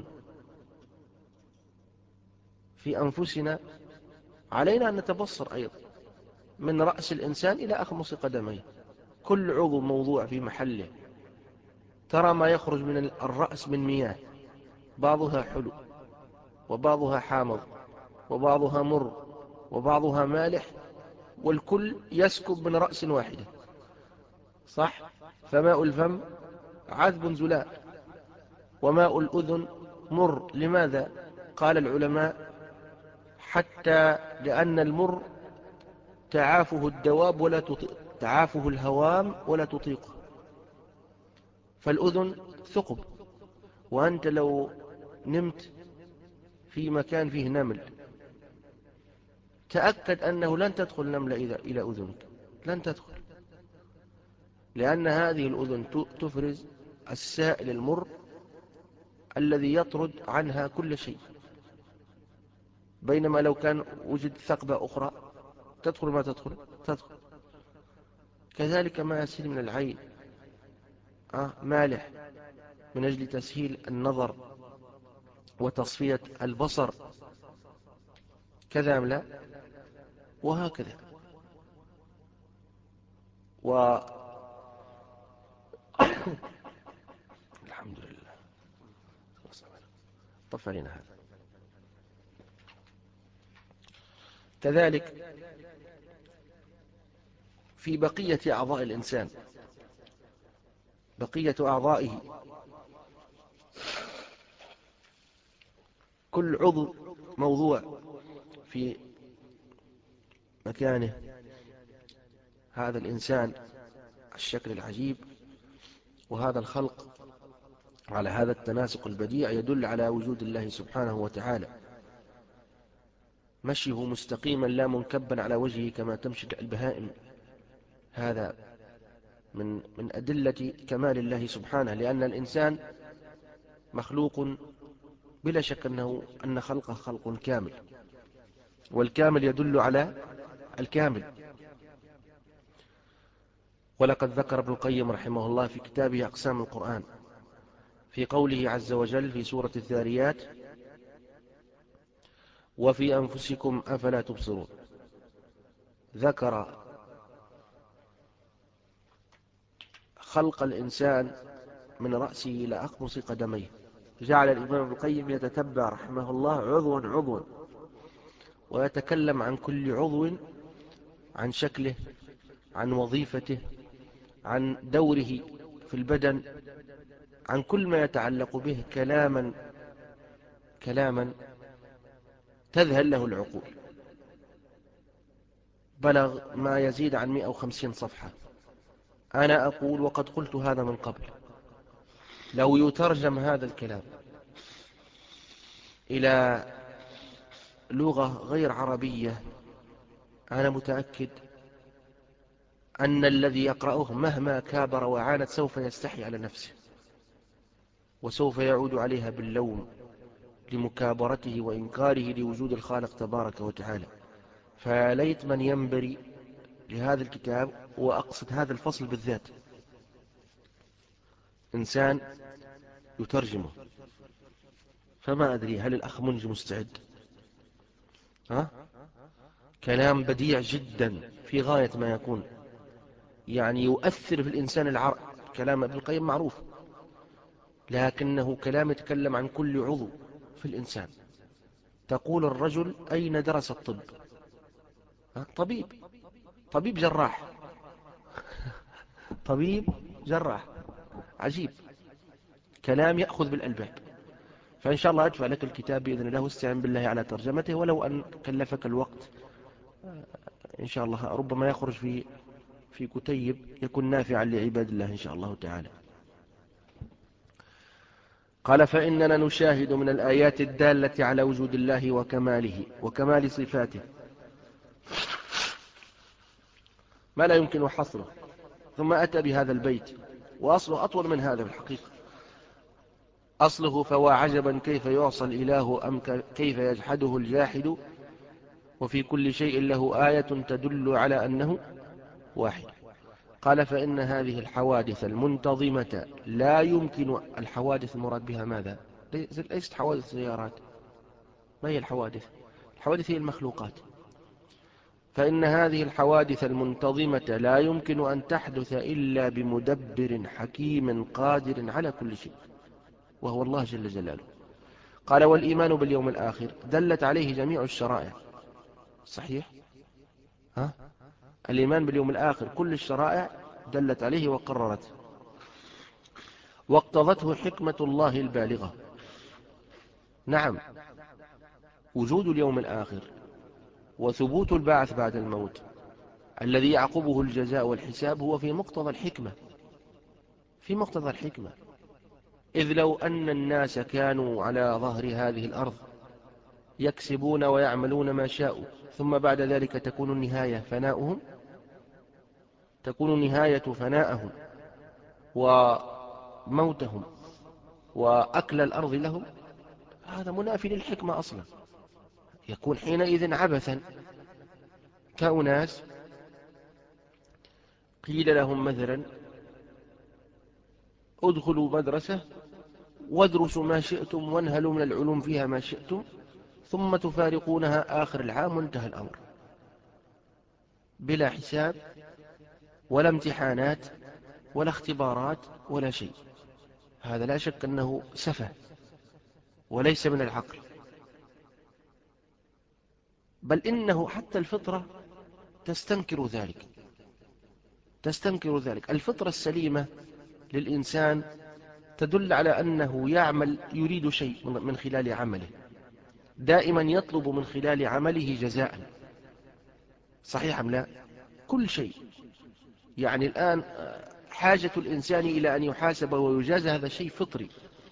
في أنفسنا علينا أن نتبصر أيضا، من رأس الإنسان إلى أخمص قدميه، كل عضو موضوع في محله. ترى ما يخرج من الرأس من مياه، بعضها حلو وبعضها حامض وبعضها مر وبعضها مالح، والكل يسكب من رأس واحدة، صح؟ فماء الفم عذب زلال وماء الأذن مر. لماذا؟ قال العلماء حتى لأن المر تعافه الدواب ولا تطيق، تعافه الهوام ولا تطيقه، فالأذن ثقب. وأنت لو نمت في مكان فيه نمل تأكد أنه لن تدخل نملة إلى أذنك، لن تدخل، لأن هذه الأذن تفرز السائل المر الذي يطرد عنها كل شيء. بينما لو كان وجد ثقبة أخرى تدخل ما تدخل تدخل. كذلك ما يسيل من العين آه مالح من أجل تسهيل النظر وتصفية البصر، كذا أم لا؟ وهكذا. و الحمد لله طفى لنا هذا. كذلك في بقية أعضاء الإنسان، بقية أعضائه كل عضو موضوع في مكانه. هذا الإنسان الشكل العجيب وهذا الخلق على هذا التناسق البديع يدل على وجود الله سبحانه وتعالى. مشيه مستقيما لا منكبا على وجهه كما تمشي البهائم، هذا من من أدلة كمال الله سبحانه، لأن الإنسان مخلوق بلا شك أنه أن خلقه خلق كامل، والكامل يدل على الكامل. ولقد ذكر ابن القيم رحمه الله في كتابه أقسام القرآن في قوله عز وجل في سورة الذاريات: وفي أنفسكم أفلا تبصرون، ذكر خلق الإنسان من رأسه إلى أقمص قدميه. جعل الإمام ابن القيم يتتبع رحمه الله عضوا عضوا، ويتكلم عن كل عضو، عن شكله، عن وظيفته، عن دوره في البدن، عن كل ما يتعلق به كلاما كلاما تذهل له العقول. بلغ ما يزيد عن مئة وخمسين صفحة. أنا أقول وقد قلت هذا من قبل، لو يترجم هذا الكلام إلى لغة غير عربية، أنا متأكد أن الذي يقرأه مهما كابر وعاند سوف يستحي على نفسه، وسوف يعود عليها باللوم لمكابرته وإنكاره لوجود الخالق تبارك وتعالى. فليت من ينبري لهذا الكتاب، وأقصد هذا الفصل بالذات، إنسان يترجمه. فما أدري هل الأخ منجي مستعد؟ ها؟ كلام بديع جدا في غاية ما يكون، يعني يؤثر في الإنسان العرق. كلام ابن القيم معروف، لكنه كلام يتكلم عن كل عضو في الإنسان. تقول الرجل أين درس الطب؟ طبيب طبيب جراح طبيب جراح. عجيب، كلام يأخذ بالألباب. فإن شاء الله أدفع لك الكتاب بإذن الله، واستعن بالله على ترجمته، ولو أن كلفك الوقت إن شاء الله، ربما يخرج في في كتيب يكون نافعا لعباد الله إن شاء الله تعالى. قال: فإننا نشاهد من الآيات الدالة على وجود الله وكماله وكمال صفاته ما لا يمكن حصره. ثم أتى بهذا البيت، وأصله أطول من هذا في الحقيقة. أصله: فوا عجبا كيف يعصى الإله أم كيف يجحده الجاحد، وفي كل شيء له آية تدل على أنه واحد. قال: فإن هذه الحوادث المنتظمة لا يمكن. الحوادث المراد بها ماذا؟ ليست حوادث سيارات. ما هي الحوادث؟ الحوادث هي المخلوقات. فإن هذه الحوادث المنتظمة لا يمكن أن تحدث إلا بمدبر حكيم قادر على كل شيء، وهو الله جل جلاله. قال: والإيمان باليوم الآخر دلت عليه جميع الشرائع. صحيح؟ ها؟ الإيمان باليوم الآخر كل الشرائع دلت عليه وقررته، واقتضته حكمة الله البالغة. نعم، وجود اليوم الآخر وثبوت البعث بعد الموت الذي يعقبه الجزاء والحساب هو في مقتضى الحكمة، في مقتضى الحكمة. إذ لو أن الناس كانوا على ظهر هذه الأرض يكسبون ويعملون ما شاءوا، ثم بعد ذلك تكون النهاية فناؤهم، تكون النهاية فناءهم وموتهم وأكل الأرض لهم، هذا منافي للحكمة أصلا. يكون حينئذ عبثا، كأناس قيل لهم مثلا: ادخلوا مدرسة وادرسوا ما شئتم وانهلوا من العلوم فيها ما شئتم، ثم تفارقونها آخر العام وانتهى الأمر، بلا حساب ولا امتحانات ولا اختبارات ولا شيء. هذا لا شك أنه سفه وليس من العقل، بل إنه حتى الفطرة تستنكر ذلك، تستنكر ذلك. الفطرة السليمة للإنسان تدل على أنه يعمل، يريد شيء من خلال عمله، دائما يطلب من خلال عمله جزاء. صحيح أم لا؟ كل شيء. يعني الآن حاجة الإنسان إلى أن يحاسب ويجازى هذا شيء فطري.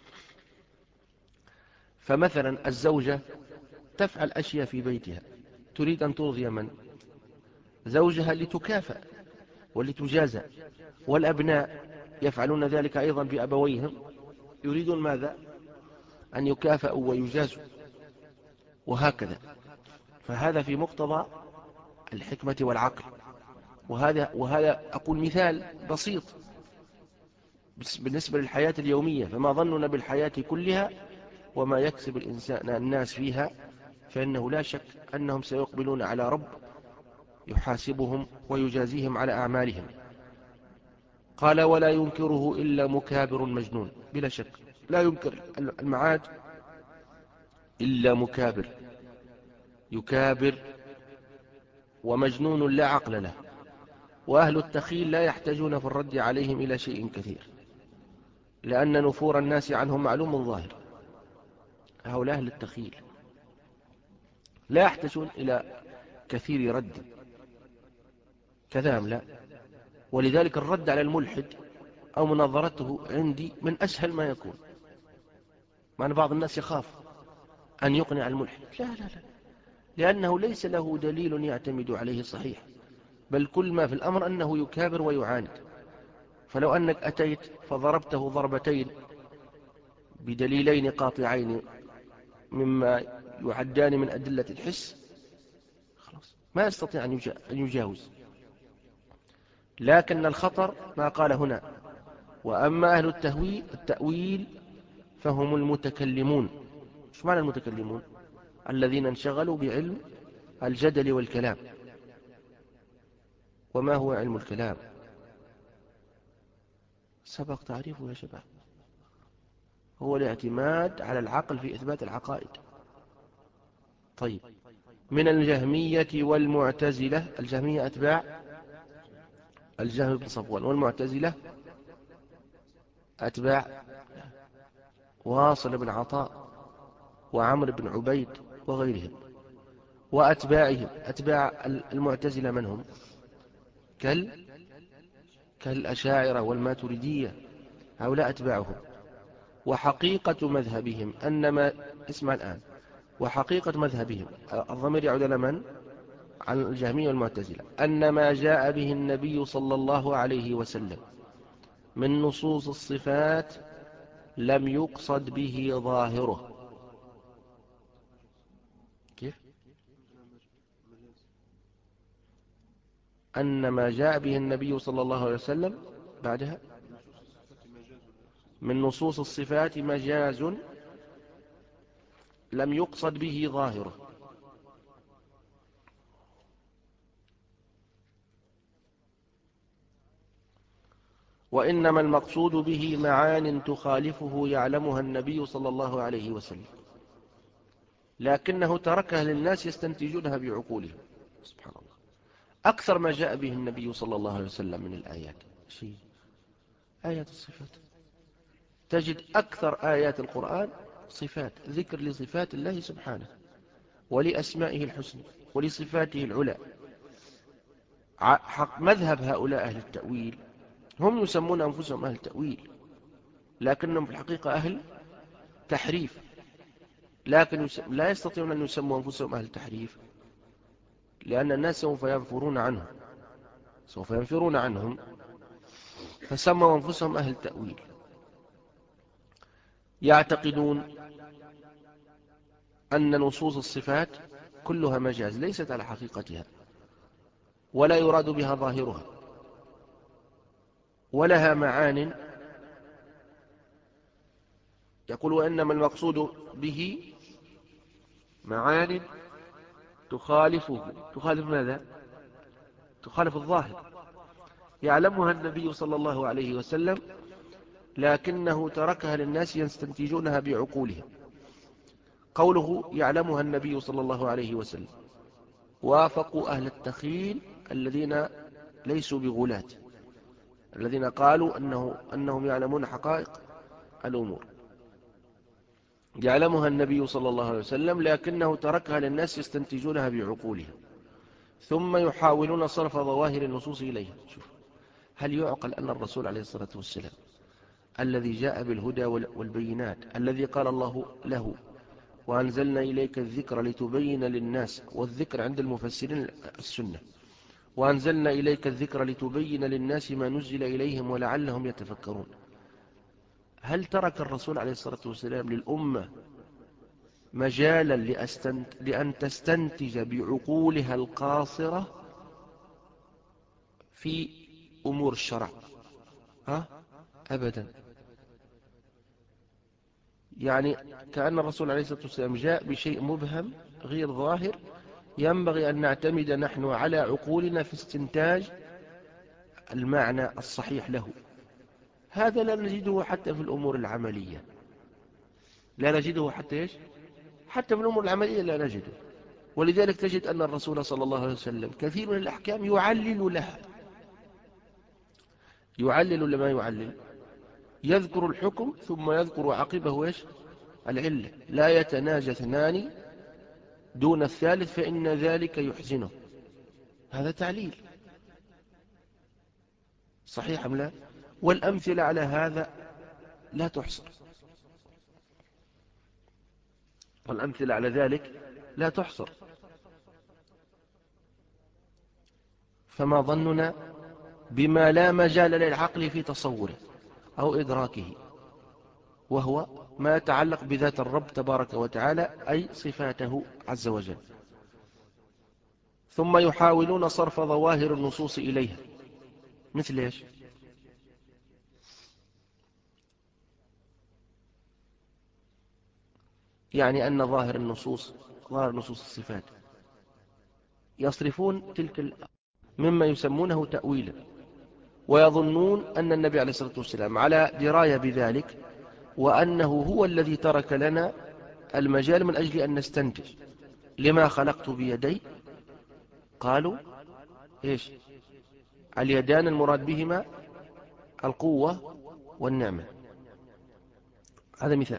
فمثلا الزوجة تفعل أشياء في بيتها تريد أن ترضي من؟ زوجها لتكافأ ولتجازى. والأبناء يفعلون ذلك أيضا بأبويهم، يريدون ماذا؟ أن يكافأوا ويجازوا، وهكذا. فهذا في مقتضى الحكمة والعقل. وهذا, وهذا أقول مثال بسيط بالنسبة للحياة اليومية. فما ظننا بالحياة كلها وما يكسب الإنسان الناس فيها، فإنه لا شك أنهم سيقبلون على رب يحاسبهم ويجازيهم على أعمالهم. قال ولا ينكره إلا مكابر مجنون. بلا شك لا ينكر المعاد إلا مكابر، يكابر ومجنون لا عقل له. وأهل التخيل لا يحتاجون في الرد عليهم إلى شيء كثير، لأن نفور الناس عنهم معلوم ظاهر. هؤلاء أهل التخيل لا يحتاجون إلى كثير رد، كذام لا. ولذلك الرد على الملحد أو مناظرته عندي من أسهل ما يكون. مع أن بعض الناس يخاف أن يقنع الملحد، لا لا لا، لأنه ليس له دليل يعتمد عليه صحيح، بل كل ما في الأمر أنه يكابر ويعاند. فلو أنك أتيت فضربته ضربتين بدليلين قاطعين مما يعدان من أدلة الحس، خلاص ما يستطيع أن يجاوز. لكن الخطر ما قال هنا: وأما أهل التهويل التأويل فهم المتكلمون. شو معنى المتكلمون؟ الذين انشغلوا بعلم الجدل والكلام. وما هو علم الكلام؟ سبق تعريفه يا شباب. هو الاعتماد على العقل في إثبات العقائد. طيب، من الجهمية والمعتزلة. الجهمية أتباع الجهم بن صفوان، والمعتزلة أتباع واصل بن عطاء وعمر بن عبيد وغيرهم. وأتباعهم أتباع المعتزلة من هم؟ كال كالأشاعرة والماتريدية، هؤلاء أتباعهم. وحقيقة مذهبهم أنما اسمع الآن، وحقيقة مذهبهم الضمير يعود إلى من؟ عن الجهمية والمعتزلة. أن ما جاء به النبي صلى الله عليه وسلم من نصوص الصفات لم يقصد به ظاهره. كيف؟ أن ما جاء به النبي صلى الله عليه وسلم بعدها من نصوص الصفات مجاز لم يقصد به ظاهره. وإنما المقصود به معان تخالفه يعلمها النبي صلى الله عليه وسلم، لكنه تركها للناس يستنتجونها بعقولهم. سبحان الله. أكثر ما جاء به النبي صلى الله عليه وسلم من الآيات شيء آيات الصفات. تجد أكثر آيات القرآن صفات، ذكر لصفات الله سبحانه ولأسمائه الحسنى ولصفاته العلى. حق مذهب هؤلاء أهل التأويل، هم يسمون أنفسهم أهل تأويل، لكنهم في الحقيقة أهل تحريف. لكن لا يستطيعون أن يسموا أنفسهم أهل تحريف، لأن الناس سوف ينفرون عنهم سوف ينفرون عنهم فسموا أنفسهم أهل تأويل. يعتقدون أن نصوص الصفات كلها مجاز، ليست على حقيقتها، ولا يراد بها ظاهرها، ولها معان. يقول وإنما المقصود به معان تخالفه. تخالف ماذا؟ تخالف الظاهر، يعلمها النبي صلى الله عليه وسلم، لكنه تركها للناس يستنتجونها بعقولهم. قوله يعلمها النبي صلى الله عليه وسلم وافقوا أهل التخيل الذين ليسوا بغلاة، الذين قالوا أنه أنهم يعلمون حقائق الأمور. يعلمها النبي صلى الله عليه وسلم لكنه تركها للناس يستنتجونها بعقولهم، ثم يحاولون صرف ظواهر النصوص إليها. شوف، هل يعقل أن الرسول عليه الصلاة والسلام الذي جاء بالهدى والبينات، الذي قال الله له وأنزلنا إليك الذكر لتبين للناس، والذكر عند المفسرين السنة، وأنزلنا إليك الذكر لتبين للناس ما نزل إليهم ولعلهم يتفكرون، هل ترك الرسول عليه الصلاة والسلام للأمة مجالا لأن تستنتج بعقولها القاصرة في أمور الشرع؟ ها؟ أبدا. يعني كأن الرسول عليه الصلاة والسلام جاء بشيء مبهم غير ظاهر، ينبغي أن نعتمد نحن على عقولنا في استنتاج المعنى الصحيح له. هذا لا نجده حتى في الأمور العملية، لا نجده حتى إيش؟ حتى في الأمور العملية لا نجده. ولذلك تجد أن الرسول صلى الله عليه وسلم كثير من الأحكام يعلل لها، يعلل لما يعلل، يذكر الحكم ثم يذكر عقبه إيش؟ العلة. لا يتناجى اثنان دون الثالث فإن ذلك يحزنه. هذا تعليل صحيح أم لا؟ والأمثلة على هذا لا تحصر، والأمثلة على ذلك لا تحصر. فما ظننا بما لا مجال للعقل في تصوره أو إدراكه، وهو ما يتعلق بذات الرب تبارك وتعالى، أي صفاته عز وجل. ثم يحاولون صرف ظواهر النصوص إليها، مثل إيش؟ يعني أن ظاهر النصوص، ظاهر نصوص الصفات، يصرفون تلك مما يسمونه تأويلا، ويظنون أن النبي عليه الصلاة والسلام على دراية بذلك، وأنه هو الذي ترك لنا المجال من أجل أن نستنتج. لما خلقت بيدي؟ قالوا إيش؟ اليدان المراد بهما القوة والنعمة. هذا مثال.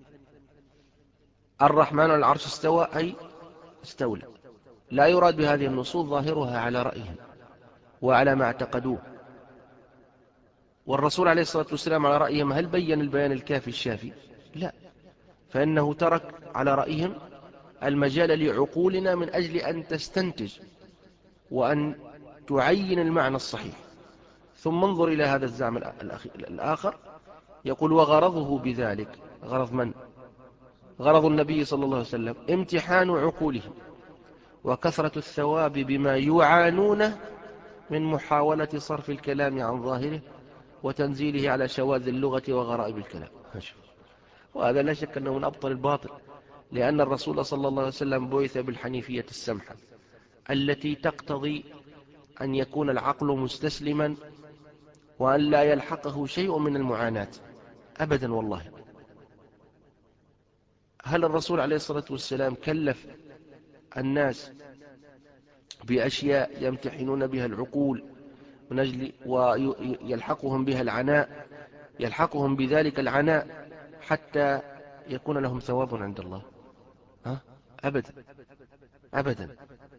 الرحمن على العرش استوى، أي استولى. لا يراد بهذه النصوص ظاهرها على رأيهم وعلى ما اعتقدوه. والرسول عليه الصلاة والسلام على رأيهم هل بين البيان الكافي الشافي؟ لا، فإنه ترك على رأيهم المجال لعقولنا من أجل أن تستنتج وأن تعين المعنى الصحيح. ثم انظر إلى هذا الزعم الآخر، يقول وغرضه بذلك، غرض من؟ غرض النبي صلى الله عليه وسلم امتحان عقولهم وكثرة الثواب بما يعانونه من محاولة صرف الكلام عن ظاهره وتنزيله على شواذ اللغة وغرائب الكلام. وهذا لا شك أنه من أبطل الباطل، لأن الرسول صلى الله عليه وسلم بعث بالحنيفية السمحة التي تقتضي أن يكون العقل مستسلما وأن لا يلحقه شيء من المعاناة أبدا. والله هل الرسول عليه الصلاة والسلام كلف الناس بأشياء يمتحنون بها العقول من أجل ويلحقهم بها العناء، يلحقهم بذلك العناء حتى يكون لهم ثواب عند الله؟ ها؟ أبدا أبدا.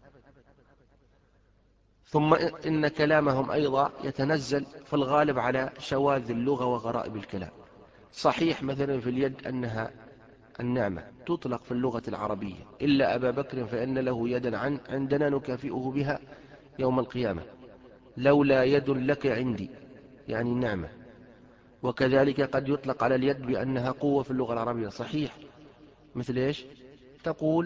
ثم إن كلامهم أيضا يتنزل في الغالب على شواذ اللغة وغرائب الكلام. صحيح مثلا في اليد أنها النعمة تطلق في اللغة العربية، إلا أبا بكر فإن له يدا عن عندنا نكافئه بها يوم القيامة، لولا يد لك عندي، يعني النعمة. وكذلك قد يطلق على اليد بأنها قوة في اللغة العربية. صحيح، مثل إيش؟ تقول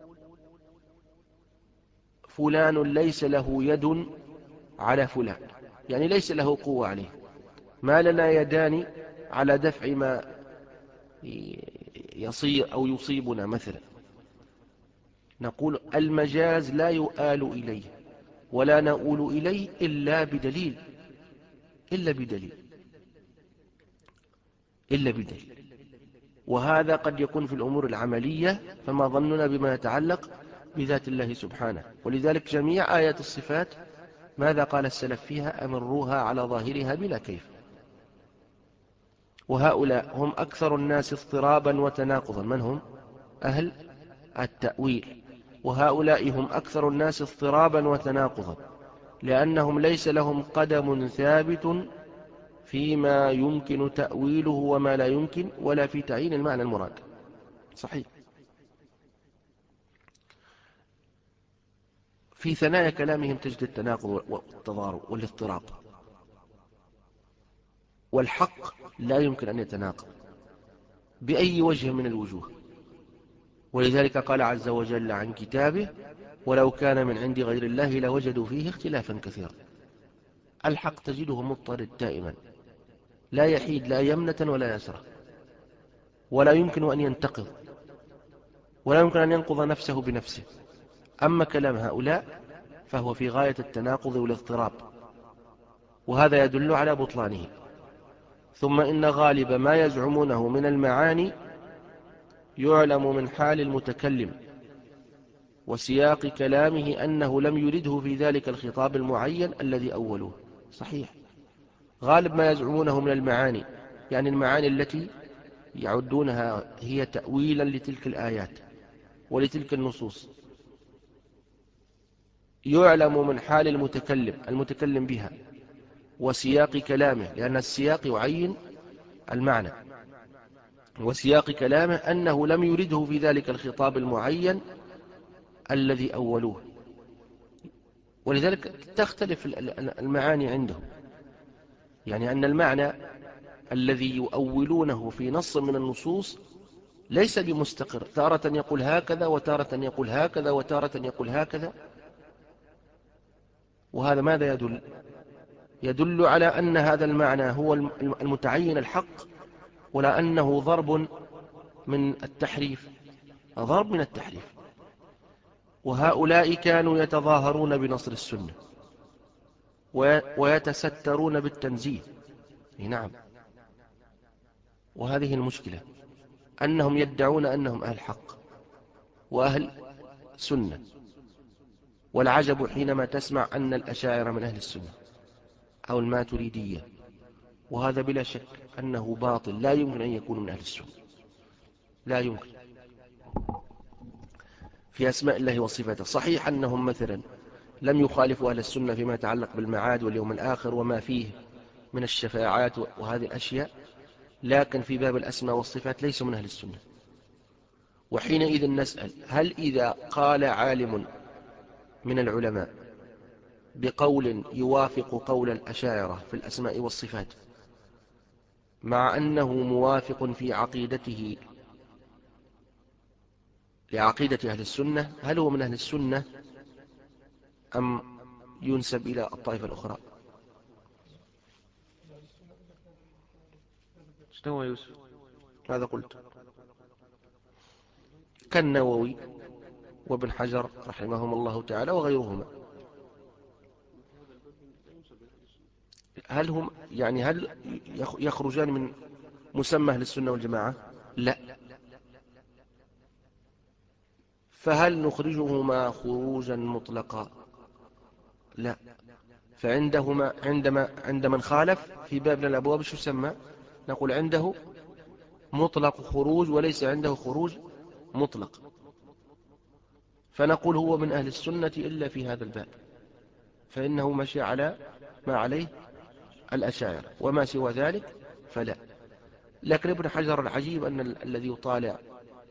فلان ليس له يد على فلان، يعني ليس له قوة عليه. ما لنا يدان على دفع ما يصير أو يصيبنا مثلا. نقول المجاز لا يؤال إليه ولا نؤول إليه إلا بدليل، إلا بدليل إلا بدليل وهذا قد يكون في الأمور العملية، فما ظننا بما يتعلق بذات الله سبحانه. ولذلك جميع آيات الصفات ماذا قال السلف فيها؟ أمروها على ظاهرها بلا كيف. وهؤلاء هم أكثر الناس اضطرابا وتناقضا. من هم؟ أهل التأويل. وهؤلاء هم أكثر الناس اضطرابا وتناقضا، لأنهم ليس لهم قدم ثابت فيما يمكن تأويله وما لا يمكن، ولا في تعيين المعنى المراد. صحيح. في ثنايا كلامهم تجد التناقض والتضارب والاضطراب، والحق لا يمكن أن يتناقض بأي وجه من الوجوه. ولذلك قال عز وجل عن كتابه: ولو كان من عند غير الله لوجدوا فيه اختلافا كثيرا. الحق تجده مضطرد دائما، لا يحيد لا يمنة ولا يسرى، ولا يمكن أن ينتقض، ولا يمكن أن ينقض نفسه بنفسه. أما كلام هؤلاء فهو في غاية التناقض والاضطراب، وهذا يدل على بطلانه. ثم إن غالب ما يزعمونه من المعاني يعلم من حال المتكلم وسياق كلامه أنه لم يرده في ذلك الخطاب المعين الذي أولوه. صحيح. غالب ما يزعمونه من المعاني، يعني المعاني التي يعدونها هي تأويلا لتلك الآيات ولتلك النصوص، يعلم من حال المتكلم المتكلم بها وسياق كلامه، لأن السياق يعين المعنى، وسياق كلامه أنه لم يرده في ذلك الخطاب المعين الذي أولوه. ولذلك تختلف المعاني عندهم، يعني أن المعنى الذي يؤولونه في نص من النصوص ليس بمستقر، تارة يقول هكذا وتارة يقول هكذا وتارة يقول هكذا. وهذا ماذا يدل؟ يدل على أن هذا المعنى هو المتعين الحق، ولا أنه ضرب من التحريف، ضرب من التحريف. وهؤلاء كانوا يتظاهرون بنصر السنة ويتسترون بالتنزيه. نعم. وهذه المشكلة، أنهم يدعون أنهم أهل حق وأهل سنة، والعجب حينما تسمع أن الأشاعرة من أهل السنة أو الماتريدية، وهذا بلا شك أنه باطل، لا يمكن أن يكون من أهل السنة، لا يمكن. في أسماء الله وصفاته صحيح أنهم مثلا لم يخالفوا أهل السنة فيما يتعلق بالمعاد واليوم الآخر وما فيه من الشفاعات وهذه الأشياء، لكن في باب الأسماء والصفات ليسوا من أهل السنة. وحينئذ نسأل: هل إذا قال عالم من العلماء بقول يوافق قول الأشاعرة في الأسماء والصفات، مع أنه موافق في عقيدته لعقيدة أهل السنة، هل هو من أهل السنة أم ينسب إلى الطائفة الأخرى؟ شنو يوسف؟ ماذا قلت؟ كالنووي وابن حجر رحمهم الله تعالى وغيرهما. هل هم يعني هل يخرجان من مسمى أهل السنة والجماعة؟ لا. فهل نخرجهما خروجا مطلقا؟ لا. فعندهما عندما عند من خالف في باب من الأبواب شو يسمى؟ نقول عنده مطلق خروج وليس عنده خروج مطلق، فنقول هو من أهل السنة إلا في هذا الباب، فإنه مشي على ما عليه الأشاعرة، وما سوى ذلك فلا. لكن ابن حجر العجيب أن الذي يطالع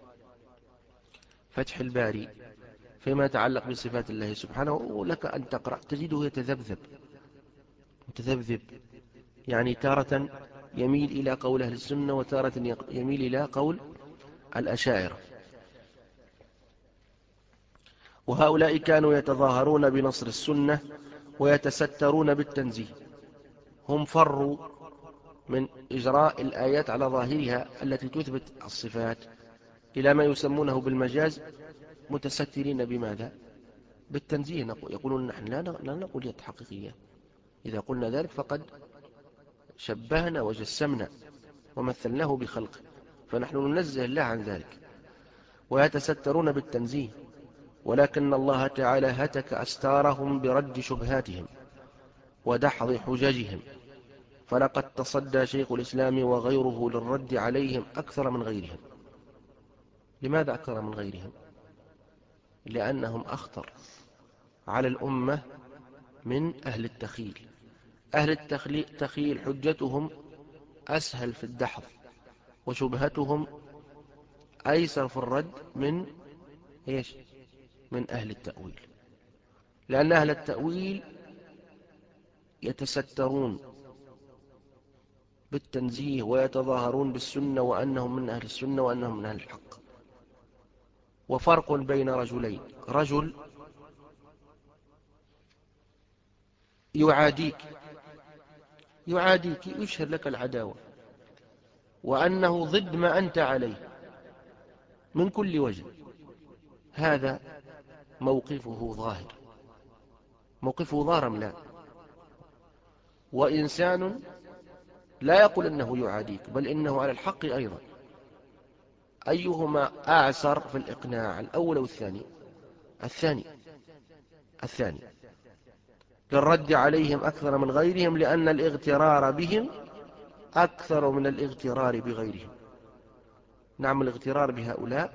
فتح الباري فيما يتعلق بصفات الله سبحانه، ولك أن تقرأ تجده يتذبذب متذبذب، يعني تارة يميل إلى قول أهل السنة وتارة يميل إلى قول الأشاعرة. وهؤلاء كانوا يتظاهرون بنصر السنة ويتسترون بالتنزيه. هم فروا من إجراء الآيات على ظاهرها التي تثبت الصفات إلى ما يسمونه بالمجاز، متسترين بماذا؟ بالتنزيه. يقولون نحن لا نقول يد حقيقية، إذا قلنا ذلك فقد شبهنا وجسمنا ومثلناه بخلقه، فنحن ننزه الله عن ذلك. ويتسترون بالتنزيه، ولكن الله تعالى هتك أستارهم برد شبهاتهم ودحض حججهم، فلقد تصدى شيخ الإسلام وغيره للرد عليهم أكثر من غيرهم. لماذا أكثر من غيرهم؟ لأنهم أخطر على الأمة من أهل التخيل. أهل التخيل حجتهم أسهل في الدحض، وشبهتهم أيسر في الرد من إيش؟ من أهل التأويل، لأن أهل التأويل يتسترون بالتنزيه ويتظاهرون بالسنة وأنهم من أهل السنة وأنهم من أهل الحق. وفرق بين رجلين، رجل يعاديك يعاديك يشهر لك العداوة وأنه ضد ما أنت عليه من كل وجه، هذا موقفه ظاهر، موقفه ظاهر أم لا؟ وإنسان لا يقول أنه يعاديك بل إنه على الحق أيضا، أيهما أعسر في الإقناع، الأول أو الثاني؟ الثاني الثاني للرد عليهم أكثر من غيرهم، لأن الاغترار بهم أكثر من الاغترار بغيرهم. نعم، الاغترار بهؤلاء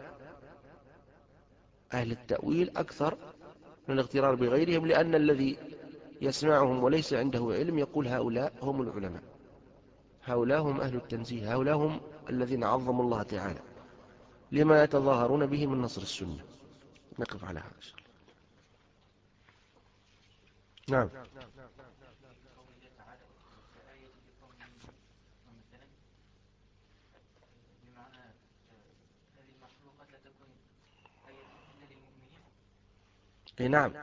أهل التأويل أكثر من الاغترار بغيرهم، لأن الذي يسمعهم وليس عنده علم يقول هؤلاء هم العلماء، هؤلاء هم أهل التنزيه، هؤلاء هم الذين عظموا الله تعالى، لما يتظاهرون به من نصر السنة. نقف على هذا. نعم. اي نعم.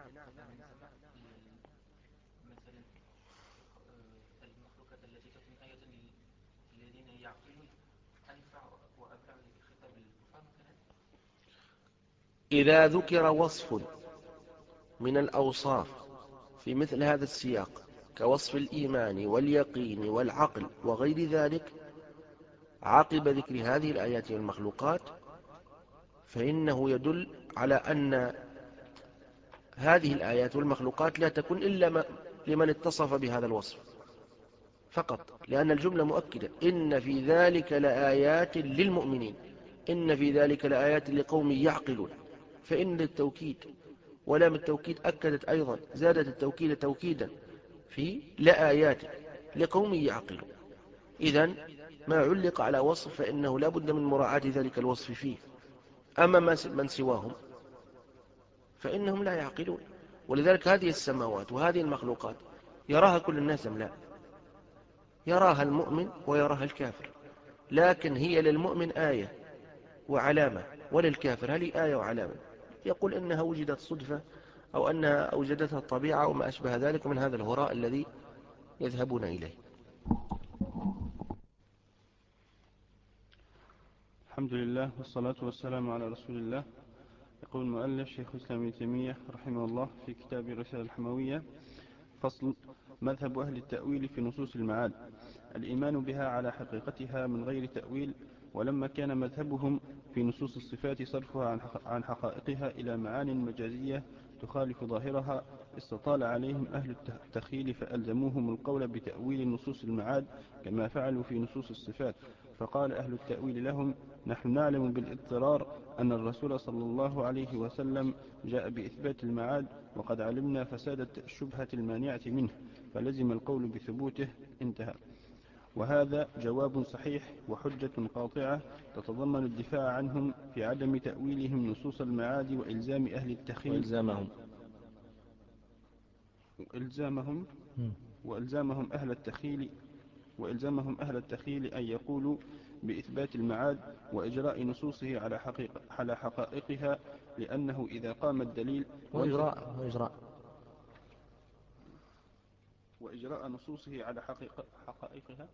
إذا ذكر وصف من الأوصاف في مثل هذا السياق كوصف الإيمان واليقين والعقل وغير ذلك عقب ذكر هذه الآيات والمخلوقات، فإنه يدل على أن هذه الآيات والمخلوقات لا تكون إلا لمن اتصف بهذا الوصف فقط، لأن الجملة مؤكدة: إن في ذلك لآيات للمؤمنين، إن في ذلك لآيات لقوم يعقلون، فإن للتوكيد، ولام التوكيد أكدت أيضا، زادت التوكيد توكيدا في لآيات لقوم يعقلون. إذن ما علق على وصف فإنه لا بد من مراعاة ذلك الوصف فيه. أما من سواهم فإنهم لا يعقلون. ولذلك هذه السماوات وهذه المخلوقات يراها كل الناس أم لا؟ يراها المؤمن ويراها الكافر، لكن هي للمؤمن آية وعلامة، وللكافر هل هي آية وعلامة؟ يقول إنها وجدت صدفة أو أنها أوجدتها الطبيعة وما أشبه ذلك من هذا الهراء الذي يذهبون إليه. الحمد لله والصلاة والسلام على رسول الله. يقول المؤلف شيخ الإسلام ابن تيمية رحمه الله في كتاب الرسالة الحموية: فصل: مذهب أهل التأويل في نصوص المعاد: الإيمان بها على حقيقتها من غير تأويل. ولما كان مذهبهم في نصوص الصفات صرفها عن حقائقها إلى معان مجازية تخالف ظاهرها، استطال عليهم أهل التخيل فألزموهم القول بتأويل نصوص المعاد كما فعلوا في نصوص الصفات. فقال أهل التأويل لهم: نحن نعلم بالاضطرار أن الرسول صلى الله عليه وسلم جاء بإثبات المعاد، وقد علمنا فساد الشبهة المانعة منه، فلزم القول بثبوته. انتهى. وهذا جواب صحيح وحجة قاطعة تتضمن الدفاع عنهم في عدم تأويلهم نصوص المعاد وإلزام أهل التخيل وإلزامهم وإلزامهم وإلزامهم أهل التخيل وإلزامهم أهل التخيل أن يقولوا بإثبات المعاد وإجراء نصوصه على حقيقة على حقائقها، لأنه إذا قام الدليل وإجراء وإجراء وإجراء نصوصه على حقيقة حقائقها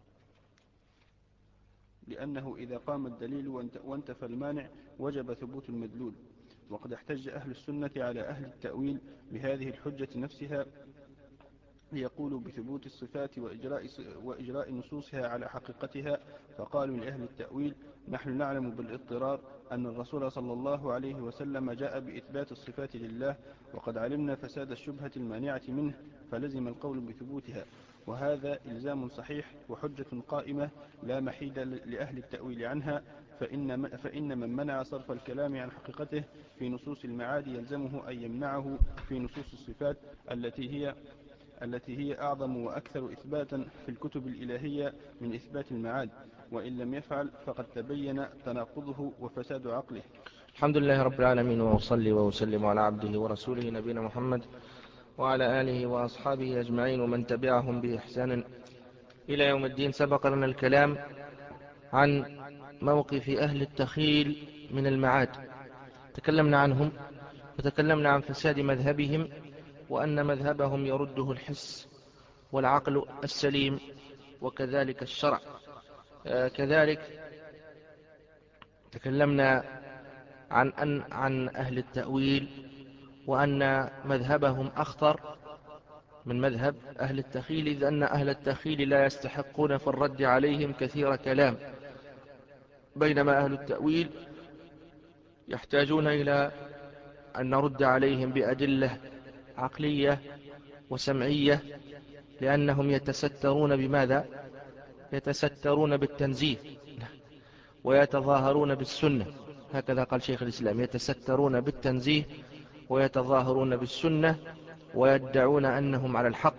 لأنه إذا قام الدليل وانتفى المانع وجب ثبوت المدلول. وقد احتج أهل السنة على أهل التأويل بهذه الحجة نفسها، ليقولوا بثبوت الصفات وإجراء, وإجراء نصوصها على حقيقتها. فقالوا لأهل التأويل: نحن نعلم بالاضطرار أن الرسول صلى الله عليه وسلم جاء بإثبات الصفات لله، وقد علمنا فساد الشبهة المانعة منه، فلزم القول بثبوتها. وهذا إلزام صحيح وحجة قائمة لا محيد لأهل التأويل عنها، فإن, فإن من منع صرف الكلام عن حقيقته في نصوص المعاد يلزمه أن يمنعه في نصوص الصفات التي هي التي هي أعظم وأكثر إثباتا في الكتب الإلهية من إثبات المعاد، وإن لم يفعل فقد تبين تناقضه وفساد عقله. الحمد لله رب العالمين، وأصلي وأسلم على عبده ورسوله نبينا محمد وعلى آله وأصحابه أجمعين ومن تبعهم بإحسان إلى يوم الدين. سبق لنا الكلام عن موقف أهل التخيل من المعاد، تكلمنا عنهم وتكلمنا عن فساد مذهبهم، وأن مذهبهم يرده الحس والعقل السليم وكذلك الشرع. آه كذلك تكلمنا عن أن عن أهل التأويل، وأن مذهبهم أخطر من مذهب أهل التخيل، إذ أن أهل التخيل لا يستحقون في الرد عليهم كثير كلام، بينما أهل التأويل يحتاجون إلى أن نرد عليهم بأدلة عقلية وسمعية، لأنهم يتسترون بماذا؟ يتسترون بالتنزيه ويتظاهرون بالسنة، هكذا قال شيخ الإسلام، يتسترون بالتنزيه ويتظاهرون بالسنة ويدعون أنهم على الحق،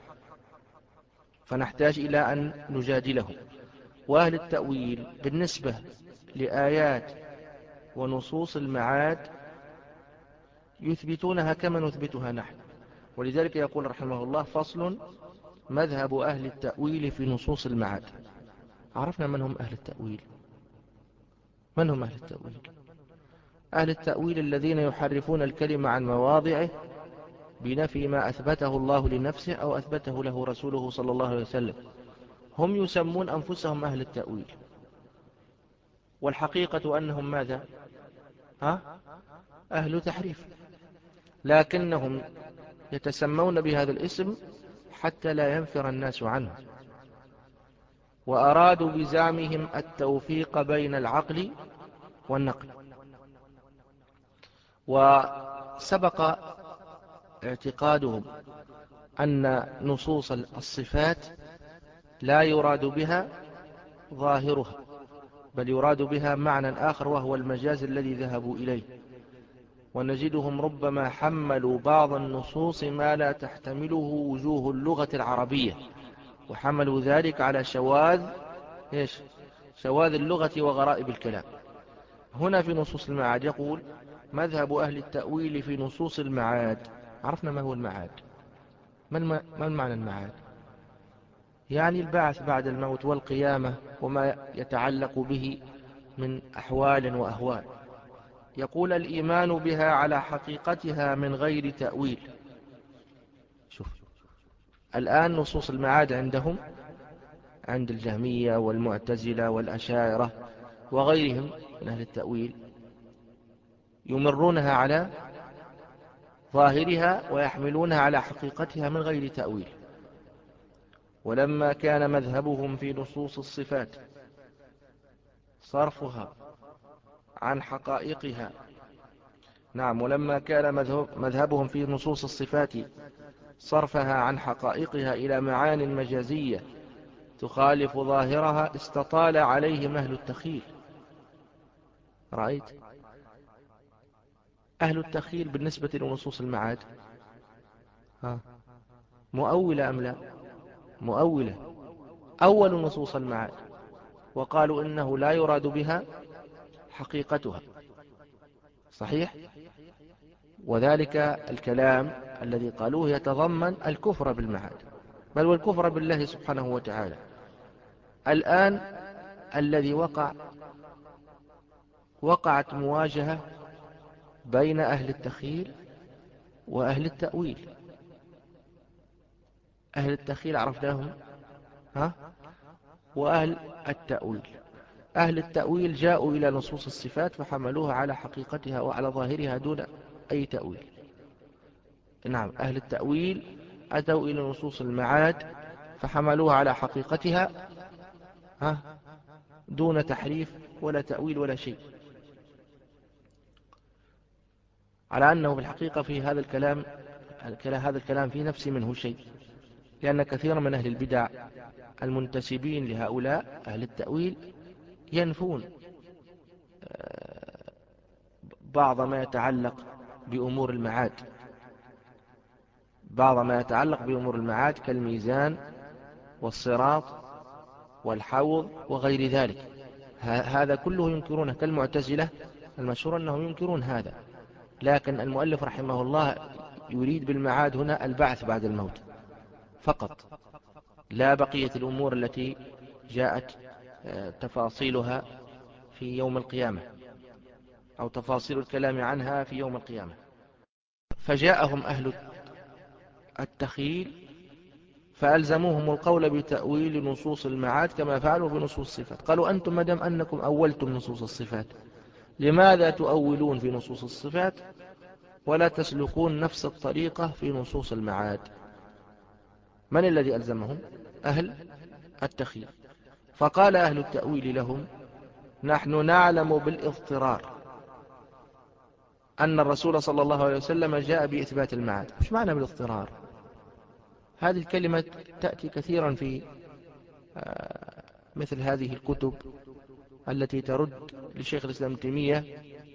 فنحتاج إلى أن نجادلهم. وأهل التأويل بالنسبة لآيات ونصوص المعاد يثبتونها كما نثبتها نحن، ولذلك يقول رحمه الله: فصل: مذهب أهل التأويل في نصوص المعاد. عرفنا من هم أهل التأويل. من هم أهل التأويل؟ أهل التأويل الذين يحرفون الكلمة عن مواضعه بنفي ما أثبته الله لنفسه أو أثبته له رسوله صلى الله عليه وسلم، هم يسمون أنفسهم أهل التأويل، والحقيقة أنهم ماذا؟ ها؟ أهل تحريف، لكنهم يتسمون بهذا الاسم حتى لا ينفر الناس عنه، وأرادوا بزعمهم التوفيق بين العقل والنقل. وسبق اعتقادهم أن نصوص الصفات لا يراد بها ظاهرها، بل يراد بها معنى آخر وهو المجاز الذي ذهبوا إليه، ونجدهم ربما حملوا بعض النصوص ما لا تحتمله وجوه اللغة العربية، وحملوا ذلك على شواذ إيش؟ شواذ اللغة وغرائب الكلام. هنا في نصوص المعاد يقول: مذهب أهل التأويل في نصوص المعاد. عرفنا ما هو المعاد. ما المعنى المعاد؟ يعني البعث بعد الموت والقيامة وما يتعلق به من أحوال وأهوال. يقول: الإيمان بها على حقيقتها من غير تأويل. شوف الآن نصوص المعاد عندهم، عند الجهمية والمعتزلة والأشاعرة وغيرهم من أهل التأويل، يمرونها على ظاهرها ويحملونها على حقيقتها من غير تأويل. ولما كان مذهبهم في نصوص الصفات صرفها عن حقائقها نعم ولما كان مذهبهم في نصوص الصفات صرفها عن حقائقها إلى معان مجازية تخالف ظاهرها، استطال عليهم أهل التخيل. رأيت؟ أهل التخيل بالنسبة لنصوص المعاد ها مؤولة أم لا؟ مؤولة. أول نصوص المعاد وقالوا إنه لا يراد بها حقيقتها، صحيح؟ وذلك الكلام الذي قالوه يتضمن الكفر بالمعاد، بل والكفر بالله سبحانه وتعالى. الآن الذي وقع وقعت مواجهة بين أهل التخيل وأهل التأويل. أهل التخيل عرفناهم ها؟ وأهل التأويل. أهل التأويل جاءوا إلى نصوص الصفات فحملوها على حقيقتها وعلى ظاهرها دون أي تأويل. نعم، أهل التأويل أتوا إلى نصوص المعاد فحملوها على حقيقتها ها دون تحريف ولا تأويل ولا شيء، على أنه في الحقيقة في هذا الكلام هذا الكلام في نفس منه شيء، لأن كثيرا من أهل البدع المنتسبين لهؤلاء أهل التأويل ينفون بعض ما يتعلق بأمور المعاد بعض ما يتعلق بأمور المعاد كالميزان والصراط والحوض وغير ذلك. هذا كله ينكرونه كالمعتزلة المشهور أنهم ينكرون هذا. لكن المؤلف رحمه الله يريد بالمعاد هنا البعث بعد الموت فقط، لا بقية الأمور التي جاءت تفاصيلها في يوم القيامة أو تفاصيل الكلام عنها في يوم القيامة. فجاءهم أهل التخيل فألزموهم القول بتأويل نصوص المعاد كما فعلوا بنصوص الصفات. قالوا أنتم مدام أنكم أولتم نصوص الصفات لماذا تؤولون في نصوص الصفات ولا تسلكون نفس الطريقة في نصوص المعاد؟ من الذي ألزمهم؟ أهل التخيل. فقال أهل التأويل لهم نحن نعلم بالاضطرار أن الرسول صلى الله عليه وسلم جاء بإثبات المعاد. مش معنى بالاضطرار؟ هذه الكلمة تأتي كثيرا في مثل هذه الكتب التي ترد لشيخ الإسلام ابن تيمية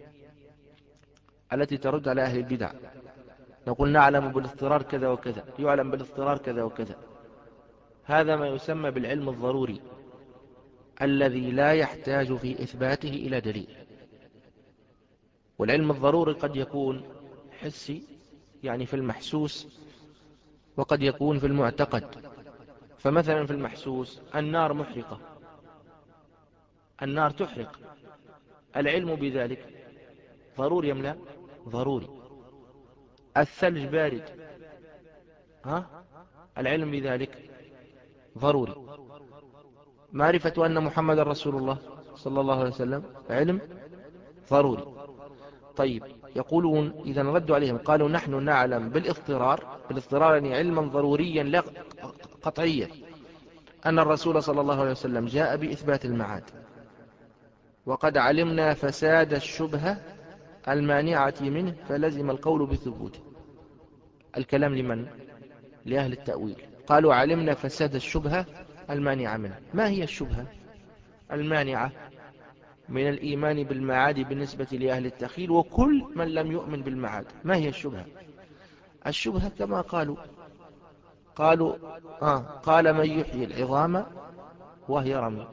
التي ترد على أهل البدع. نقول نعلم بالاضطرار كذا وكذا، يعلم بالاضطرار كذا وكذا. هذا ما يسمى بالعلم الضروري الذي لا يحتاج في إثباته إلى دليل. والعلم الضروري قد يكون حسي يعني في المحسوس، وقد يكون في المعتقد. فمثلا في المحسوس النار محرقة، النار تحرق، العلم بذلك ضروري أم لا؟ ضروري. الثلج بارد، ها؟ العلم بذلك ضروري. معرفة أن محمد رسول الله صلى الله عليه وسلم علم ضروري. طيب يقولون إذا ردوا عليهم قالوا نحن نعلم بالاضطرار، بالاضطرار يعني علما ضروريا لا قطعيا أن الرسول صلى الله عليه وسلم جاء بإثبات المعاد، وقد علمنا فساد الشبهة المانعة منه فلزم القول بثبوته. الكلام لمن؟ لأهل التأويل. قالوا علمنا فساد الشبهة المانعة منه. ما هي الشبهة المانعة من الإيمان بالمعاد بالنسبة لأهل التخيل وكل من لم يؤمن بالمعاد؟ ما هي الشبهة؟ الشبهة كما قالوا قالوا آه قال من يحيي العظام وهي رميم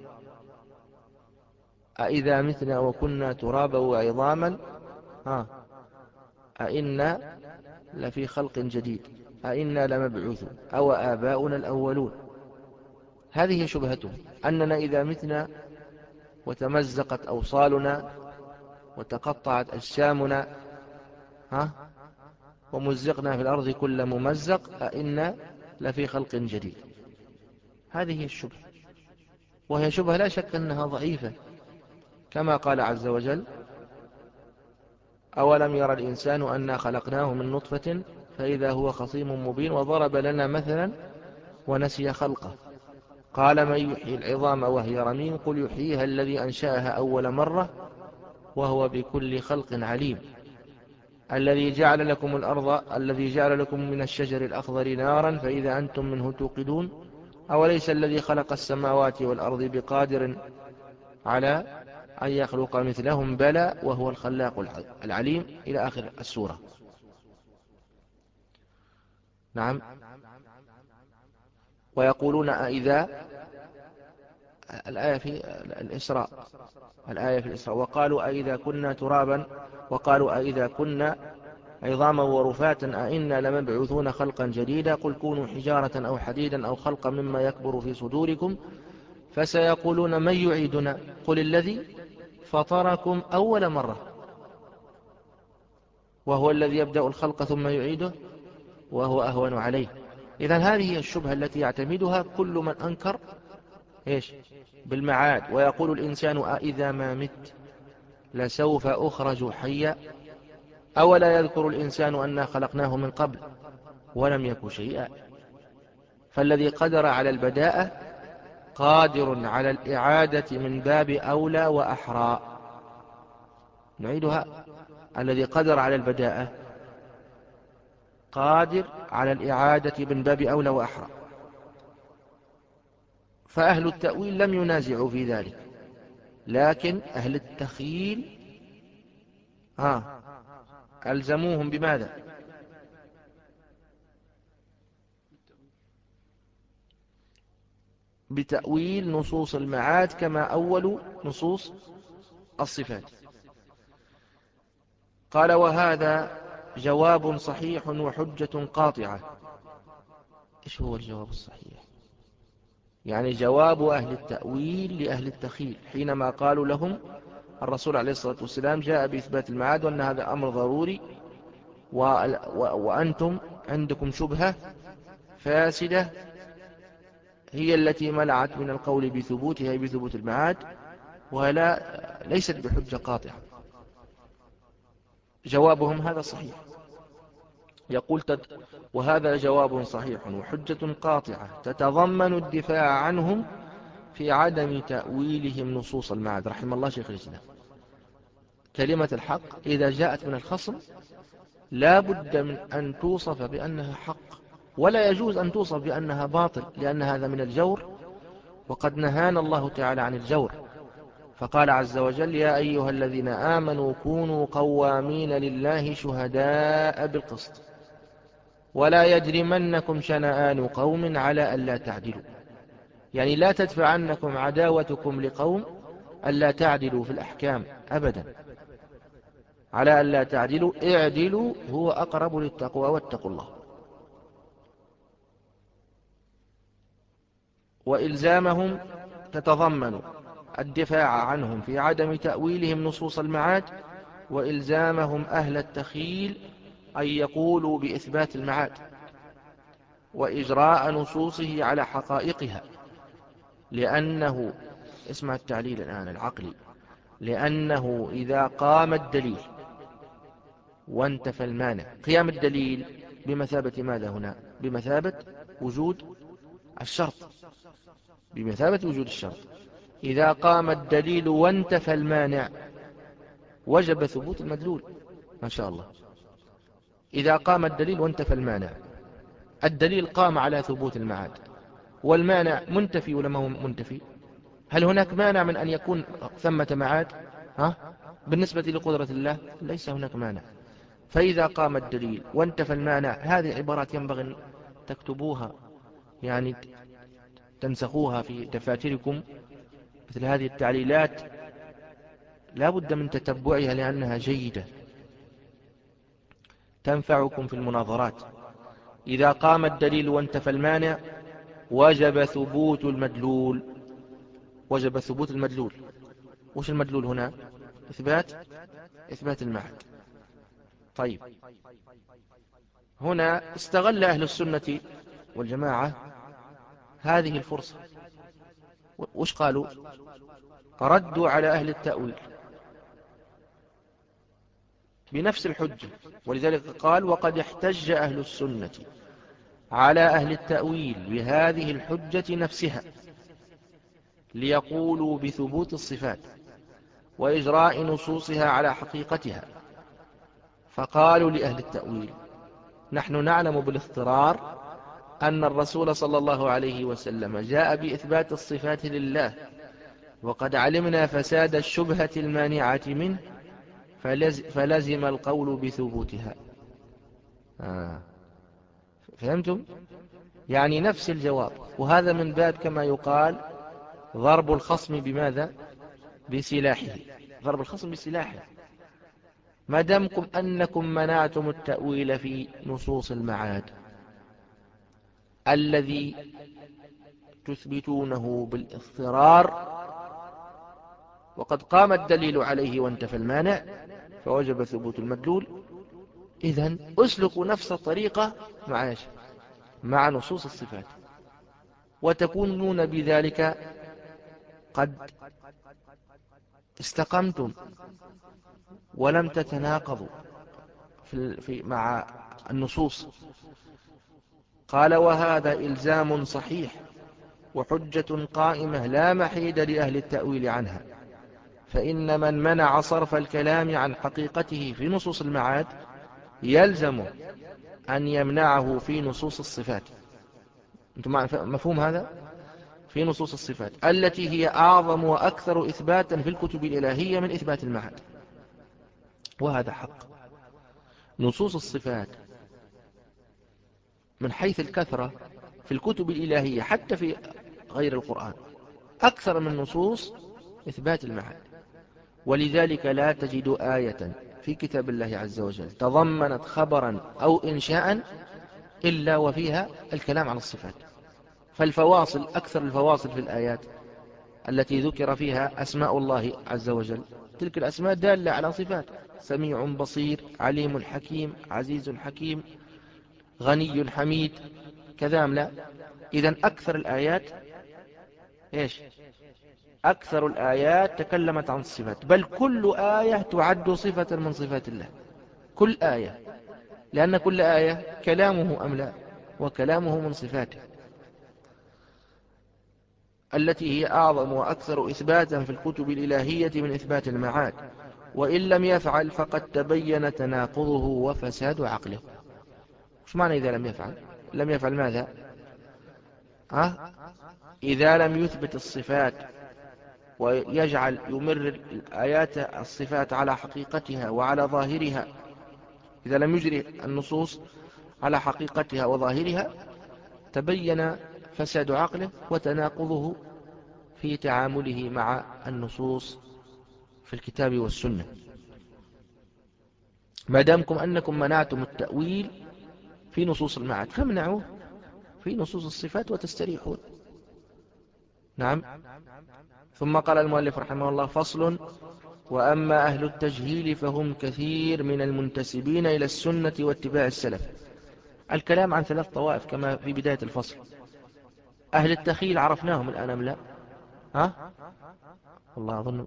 أإذا متنا وكنا ترابا وعظاما آه أئنا لفي خلق جديد أئنا لمبعوثون أو آباؤنا الأولون. هذه شبهتهم أننا إذا متنا وتمزقت أوصالنا وتقطعت أجسامنا ها ومزقنا في الأرض كل ممزق أئنا لفي خلق جديد. هذه الشبهة، وهي شبهة لا شك أنها ضعيفة، كما قال عز وجل أولم يرى الإنسان أنا خلقناه من نطفة فإذا هو خصيم مبين وضرب لنا مثلا ونسي خلقه قال من يحيي العظام وهي رميم قل يحييها الذي أنشأها أول مرة وهو بكل خلق عليم الذي جعل لكم الأرض الذي جعل لكم من الشجر الأخضر نارا فإذا أنتم منه توقدون أوليس الذي خلق السماوات والأرض بقادر على أن يخلق مثلهم بلى وهو الخلاق العليم إلى آخر السورة. نعم. ويقولون أئذا الآية في الإسراء الآية في الإسراء وقالوا أئذا كنا ترابا وقالوا أئذا كنا عظاما ورفاتا أئنا لمبعوثون خلقا جديدا قل كونوا حجارة أو حديدا أو خلقا مما يكبر في صدوركم فسيقولون من يعيدنا قل الذي فطركم أول مرة وهو الذي يبدأ الخلق ثم يعيده وهو أهون عليه. إذن هذه هي الشبهة التي يعتمدها كل من أنكر إيش بالمعاد ويقول الإنسان أئذا ما مت لسوف أخرج حيا أولا يذكر الإنسان أنا خلقناه من قبل ولم يك شيئا. فالذي قدر على البداءة قادر على الإعادة من باب أولى وأحرى. نعيدها. الذي قدر على البداءة قادر على الإعادة من باب أولى وأحرى. فأهل التأويل لم ينازعوا في ذلك، لكن أهل التخيل ها ألزموهم بماذا؟ بتأويل نصوص المعاد كما أول نصوص الصفات. قال وهذا جواب صحيح وحجة قاطعة. إيش هو الجواب الصحيح؟ يعني جواب أهل التأويل لأهل التخيل حينما قالوا لهم الرسول عليه الصلاة والسلام جاء بإثبات المعاد وأن هذا أمر ضروري وأنتم عندكم شبهة فاسدة هي التي منعت من القول بثبوتها بثبوت المعاد، ولا ليست بحجة قاطعة. جوابهم هذا صحيح. يقول تد وهذا جواب صحيح وحجة قاطعة تتضمن الدفاع عنهم في عدم تأويلهم نصوص المعاد. رحم الله شيخ الإسلام. كلمة الحق إذا جاءت من الخصم لا بد من أن توصف بأنها حق، ولا يجوز أن توصف بأنها باطل، لأن هذا من الجور، وقد نهانا الله تعالى عن الجور. فقال عز وجل يا أيها الذين آمنوا كونوا قوامين لله شهداء بالقسط ولا يجرمنكم شنآن قوم على ألا تعدلوا. يعني لا تدفع عنكم عداوتكم لقوم ألا تعدلوا في الأحكام أبدا، على ألا تعدلوا اعدلوا هو أقرب للتقوى واتقوا الله. وإلزامهم تتضمن الدفاع عنهم في عدم تأويلهم نصوص المعاد، وإلزامهم أهل التخيل أن يقولوا بإثبات المعاد وإجراء نصوصه على حقائقها، لأنه اسمع التعليل الآن العقلي، لأنه إذا قام الدليل وانتفى المانع. قيام الدليل بمثابة ماذا هنا؟ بمثابة وجود الشرط، بمثابة وجود الشرط. إذا قام الدليل وانتفى المانع وجب ثبوت المدلول. ما شاء الله. إذا قام الدليل وانتفى المانع، الدليل قام على ثبوت المعاد والمانع منتفي ولا ما هو منتفي؟ هل هناك مانع من أن يكون ثمة معاد؟ ها؟ بالنسبة لقدرة الله ليس هناك مانع. فإذا قام الدليل وانتفى المانع، هذه عبارات ينبغي أن تكتبوها، يعني تنسخوها في دفاتركم. مثل هذه التعليلات لا بد من تتبعها لأنها جيدة تنفعكم في المناظرات. إذا قام الدليل وانتفى المانع وجب ثبوت المدلول. وجب ثبوت المدلول. وش المدلول هنا؟ إثبات إثبات المعاد. طيب، هنا استغل أهل السنة والجماعة هذه الفرصة. وش قالوا؟ ردوا على أهل التأويل بنفس الحجة. ولذلك قال وقد احتج أهل السنة على أهل التأويل بهذه الحجة نفسها ليقولوا بثبوت الصفات وإجراء نصوصها على حقيقتها. فقالوا لأهل التأويل نحن نعلم بالاضطرار أن الرسول صلى الله عليه وسلم جاء بإثبات الصفات لله، وقد علمنا فساد الشبهة المانعة منه، فلز فلزم القول بثبوتها. آه. فهمتم؟ يعني نفس الجواب. وهذا من باب كما يقال ضرب الخصم بماذا؟ بسلاحه. ضرب الخصم بسلاحه. ما دامكم أنكم منعتم التأويل في نصوص المعاد الذي تثبتونه بالاضطرار، وقد قام الدليل عليه وانتفى المانع، فوجب ثبوت المدلول. إذن أسلكوا نفس الطريقة مع مع نصوص الصفات، وتكونون بذلك قد استقمتم ولم تتناقضوا في في مع النصوص. قال وهذا إلزام صحيح وحجة قائمة لا محيد لأهل التأويل عنها، فإن من منع صرف الكلام عن حقيقته في نصوص المعاد يلزم أن يمنعه في نصوص الصفات. أنتم مفهوم هذا؟ في نصوص الصفات التي هي أعظم وأكثر إثباتا في الكتب الإلهية من إثبات المعاد. وهذا حق. نصوص الصفات من حيث الكثرة في الكتب الإلهية حتى في غير القرآن أكثر من نصوص إثبات المعاد. ولذلك لا تجد آية في كتاب الله عز وجل تضمنت خبرا أو إنشاء إلا وفيها الكلام عن الصفات. فالفواصل أكثر الفواصل في الآيات التي ذكر فيها أسماء الله عز وجل، تلك الأسماء دالة على صفات: سميع بصير، عليم حكيم، عزيز حكيم، غني حميد، كذا لا. إذن أكثر الآيات إيش؟ أكثر الآيات تكلمت عن الصفات، بل كل آية تعد صفة من صفات الله، كل آية، لأن كل آية كلامه أم لا، وكلامه من صفاته التي هي أعظم وأكثر إثباتا في الكتب الإلهية من إثبات المعاد. وإن لم يفعل فقد تبين تناقضه وفساد عقله. وش معنى إذا لم يفعل؟ لم يفعل ماذا؟ ها؟ إذا لم يثبت الصفات ويجعل يمرر الآيات الصفات على حقيقتها وعلى ظاهرها، إذا لم يجري النصوص على حقيقتها وظاهرها تبين فساد عقله وتناقضه في تعامله مع النصوص في الكتاب والسنة. ما دامكم أنكم منعتم التأويل في نصوص المعاد فامنعوه في نصوص الصفات وتستريحون. نعم. ثم قال المؤلف رحمه الله: فصل: وأما أهل التجهيل فهم كثير من المنتسبين إلى السنة واتباع السلف. الكلام عن ثلاث طوائف كما في بداية الفصل. أهل التخيل عرفناهم الآن أم لا؟ ها؟ والله أظن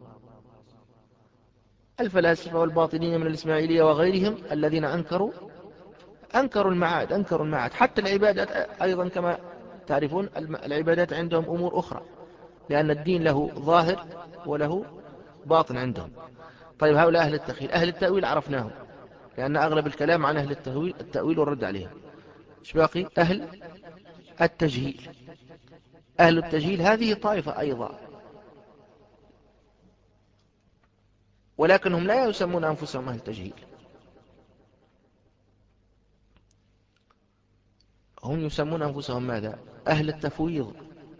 الفلاسفة والباطنين من الإسماعيلية وغيرهم الذين أنكروا أنكروا المعاد أنكروا المعاد حتى العبادات أيضا كما تعرفون. العبادات عندهم أمور أخرى، لأن الدين له ظاهر وله باطن عندهم. طيب هؤلاء أهل التخيل. أهل التأويل عرفناهم، لأن أغلب الكلام عن أهل التأويل التأويل والرد عليهم. إيش باقي؟ أهل التجهيل. أهل التجهيل هذه طائفة أيضا، ولكنهم لا يسمون أنفسهم أهل التجهيل، هم يسمون أنفسهم ماذا؟ أهل التفويض.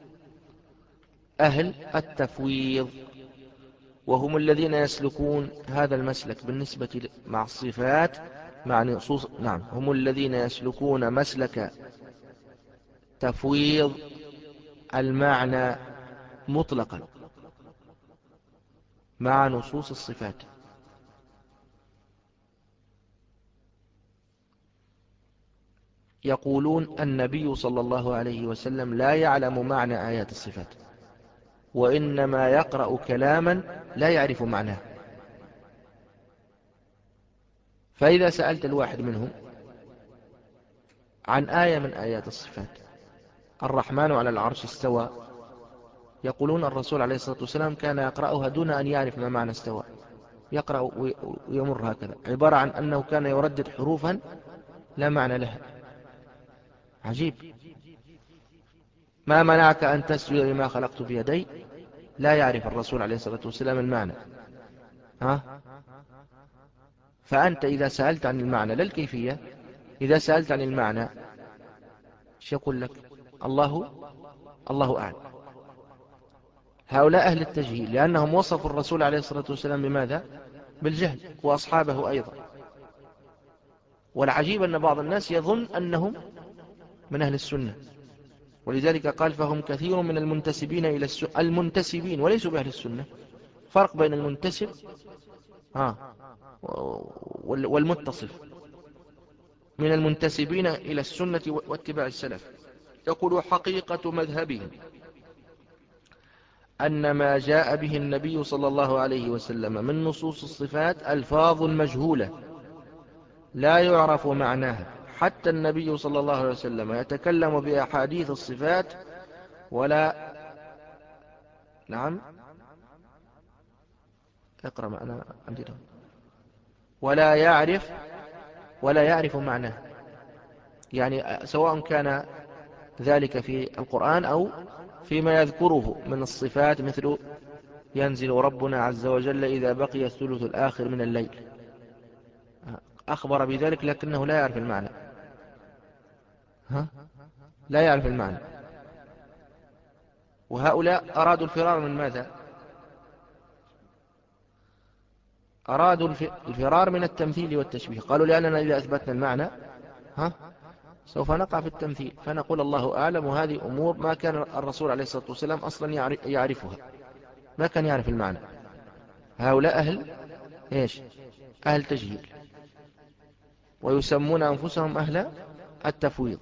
أهل التفويض وهم الذين يسلكون هذا المسلك بالنسبة مع الصفات مع نصوص. نعم، هم الذين يسلكون مسلك تفويض المعنى مطلقا مع نصوص الصفات. يقولون النبي صلى الله عليه وسلم لا يعلم معنى آيات الصفات، وإنما يقرأ كلاما لا يعرف معناه. فإذا سألت الواحد منهم عن آية من آيات الصفات: الرحمن على العرش استوى، يقولون الرسول عليه الصلاة والسلام كان يقرأها دون أن يعرف ما معنى استوى، يقرأ ويمر هكذا، عبارة عن أنه كان يردد حروفا لا معنى لها. عجيب. ما منعك أن تسجد لما خلقت بيدي؟ لا يعرف الرسول عليه الصلاة والسلام المعنى. ها؟ فأنت إذا سألت عن المعنى لا الكيفية، إذا سألت عن المعنى ايش يقول لك؟ الله الله أعلم. هؤلاء أهل التجهيل، لأنهم وصفوا الرسول عليه الصلاة والسلام بماذا؟ بالجهل، وأصحابه أيضا. والعجيب أن بعض الناس يظن أنهم من أهل السنة، ولذلك قال: فهم كثير من المنتسبين إلى السنة. المنتسبين وليسوا بأهل السنة. فرق بين المنتسب ها والمتصف. من المنتسبين إلى السنة واتباع السلف. يقول: حقيقة مذهبهم أن ما جاء به النبي صلى الله عليه وسلم من نصوص الصفات ألفاظ مجهولة لا يعرف معناها، حتى النبي صلى الله عليه وسلم يتكلم بأحاديث الصفات ولا نعم اقرأ معنا عندنا ولا يعرف ولا يعرف معناه، يعني سواء كان ذلك في القرآن أو فيما يذكره من الصفات، مثل ينزل ربنا عز وجل إذا بقي الثلث الآخر من الليل، أخبر بذلك لكنه لا يعرف المعنى، ها؟ لا يعرف المعنى. وهؤلاء أرادوا الفرار من ماذا؟ أرادوا الفرار من التمثيل والتشبيه. قالوا لأننا إذا أثبتنا المعنى ها سوف نقع في التمثيل، فنقول الله أعلم، وهذه أمور ما كان الرسول عليه الصلاة والسلام أصلا يعرفها، ما كان يعرف المعنى. هؤلاء أهل إيش؟ أهل تجهيل، ويسمون أنفسهم أهل التفويض،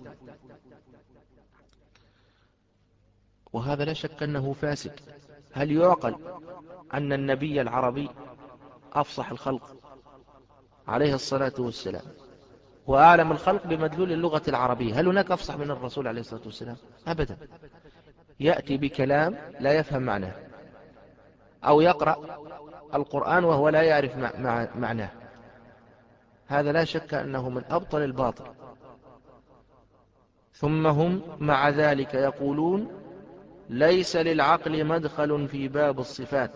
وهذا لا شك أنه فاسد. هل يعقل أن النبي العربي أفصح الخلق عليه الصلاة والسلام وأعلم الخلق بمدلول اللغة العربية، هل هناك أفصح من الرسول عليه الصلاة والسلام؟ أبدا. يأتي بكلام لا يفهم معناه، أو يقرأ القرآن وهو لا يعرف معناه، هذا لا شك أنه من أبطل الباطل. ثم هم مع ذلك يقولون ليس للعقل مدخل في باب الصفات،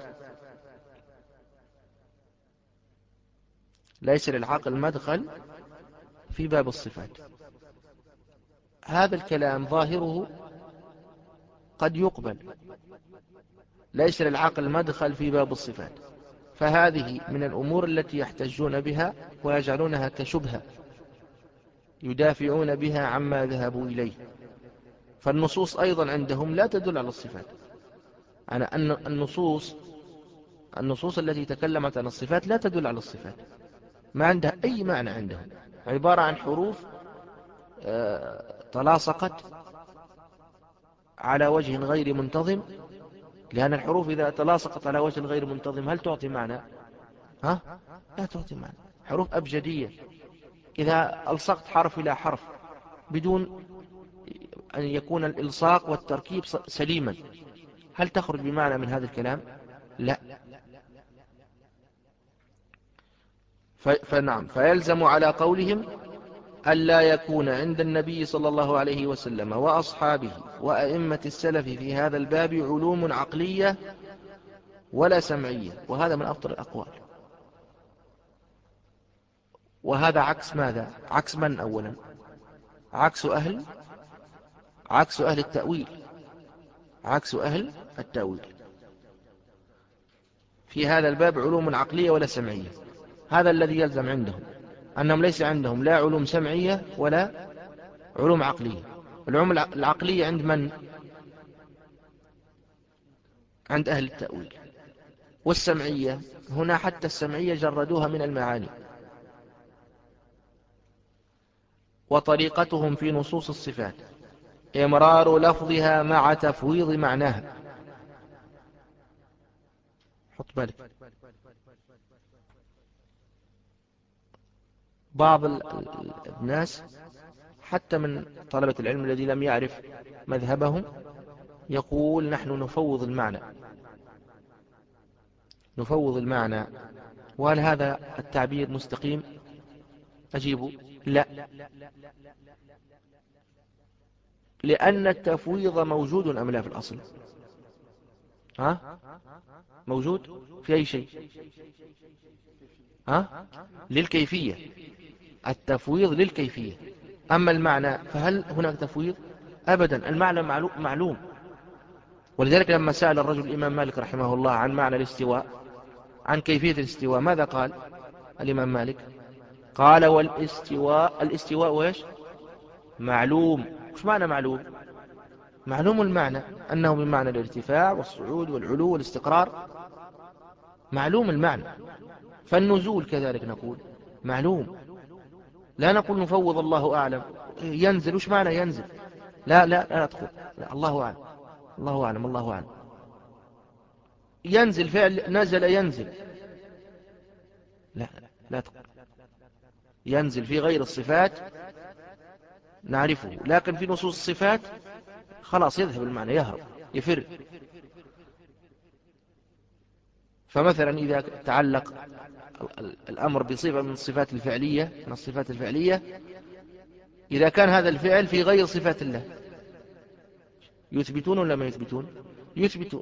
ليس للعقل مدخل في باب الصفات. هذا الكلام ظاهره قد يقبل، ليس للعقل مدخل في باب الصفات، فهذه من الأمور التي يحتجون بها ويجعلونها كشبهة يدافعون بها عما ذهبوا إليه. فالنصوص أيضا عندهم لا تدل على الصفات، يعني أن النصوص النصوص التي تكلمت عن الصفات لا تدل على الصفات، ما عندها أي معنى عندهم، عبارة عن حروف تلاصقت على وجه غير منتظم، لأن الحروف إذا تلاصقت على وجه غير منتظم هل تعطي معنى؟ ها؟ لا تعطي معنى. حروف أبجدية، إذا ألصقت حرف إلى حرف بدون أن يكون الإلصاق والتركيب سليما هل تخرج بمعنى من هذا الكلام؟ لا. فنعم، فيلزم على قولهم ألا يكون عند النبي صلى الله عليه وسلم وأصحابه وأئمة السلف في هذا الباب علوم عقلية ولا سمعية، وهذا من أبطل الأقوال. وهذا عكس ماذا؟ عكس من أولا؟ عكس أهل عكس أهل التأويل، عكس أهل التأويل. في هذا الباب علوم عقلية ولا سمعية، هذا الذي يلزم عندهم، أنهم ليس عندهم لا علوم سمعية ولا علوم عقلية. العلوم العقلية عند من؟ عند أهل التأويل. والسمعية هنا حتى السمعية جردوها من المعاني، وطريقتهم في نصوص الصفات إمرار لفظها مع تفويض معناها. حط بالك، بعض الناس حتى من طلبة العلم الذي لم يعرف مذهبهم يقول نحن نفوض المعنى، نفوض المعنى. وهل هذا التعبير مستقيم؟ أجيب لا، لأن التفويض موجود أم لا في الأصل؟ ها؟ موجود في أي شيء؟ ها؟ للكيفية، التفويض للكيفية. أما المعنى فهل هناك تفويض؟ أبدا، المعنى معلوم. ولذلك لما سأل الرجل الإمام مالك رحمه الله عن معنى الاستواء، عن كيفية الاستواء، ماذا قال الإمام مالك؟ قال والاستواء الاستواء وإيش؟ معلوم. وش معنى معلوم؟ معلوم المعنى أنه بمعنى الارتفاع والصعود والعلو والاستقرار، معلوم المعنى. فالنزول كذلك نقول معلوم، لا نقول نفوض الله أعلم. ينزل، وش معنى ينزل؟ لا لا لا أدخل، لا، الله أعلم، الله أعلم، الله أعلم. ينزل فعل نزل ينزل، لا لا تقول. ينزل في غير الصفات نعرفه، لكن في نصوص الصفات خلاص يذهب المعنى، يهرب، يفر. فمثلا إذا تعلق الأمر بصفة من الصفات الفعلية من الصفات الفعلية إذا كان هذا الفعل في غير صفات الله يثبتون ولا ما يثبتون؟ يثبتون.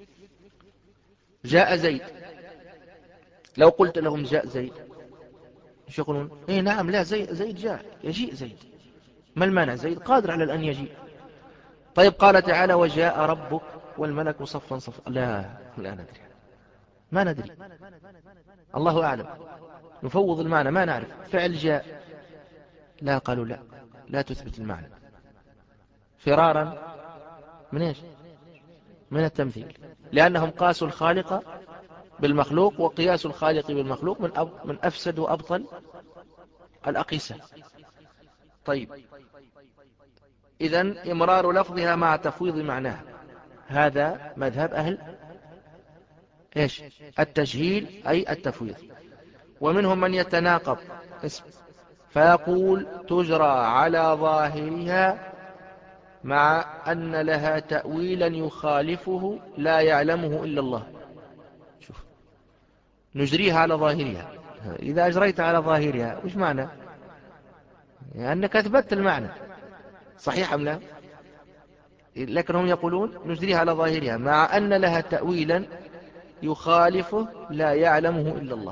جاء زيد، لو قلت لهم جاء زيد ايش يقولون؟ ايه نعم، لا زيد, زيد جاء، يجيء زيد، ما المانع؟ زيد قادر على أن يجيء. طيب قال تعالى وجاء ربك والملك صفا صفا، لا لا ندري، ما ندري، الله أعلم، نفوض المعنى، ما نعرف. فعل جاء، لا، قالوا لا، لا تثبت المعنى، فرارا من ايش؟ من التمثيل، لأنهم قاسوا الخالق بالمخلوق، وقياس الخالق بالمخلوق من أب من أفسد وأبطل الأقيسة. طيب، إذن إمرار لفظها مع تفويض معناها، هذا مذهب أهل إيش؟ التجهيل أي التفويض. ومنهم من يتناقض اسم فيقول تجرى على ظاهرها مع أن لها تأويلا يخالفه لا يعلمه إلا الله. شوف، نجريها على ظاهرها، إذا أجريت على ظاهرها وش معنى؟ يعني أنك أثبتت المعنى، صحيح أم لا؟ لكن هم يقولون نجريها على ظاهرها مع أن لها تأويلا يخالفه لا يعلمه إلا الله،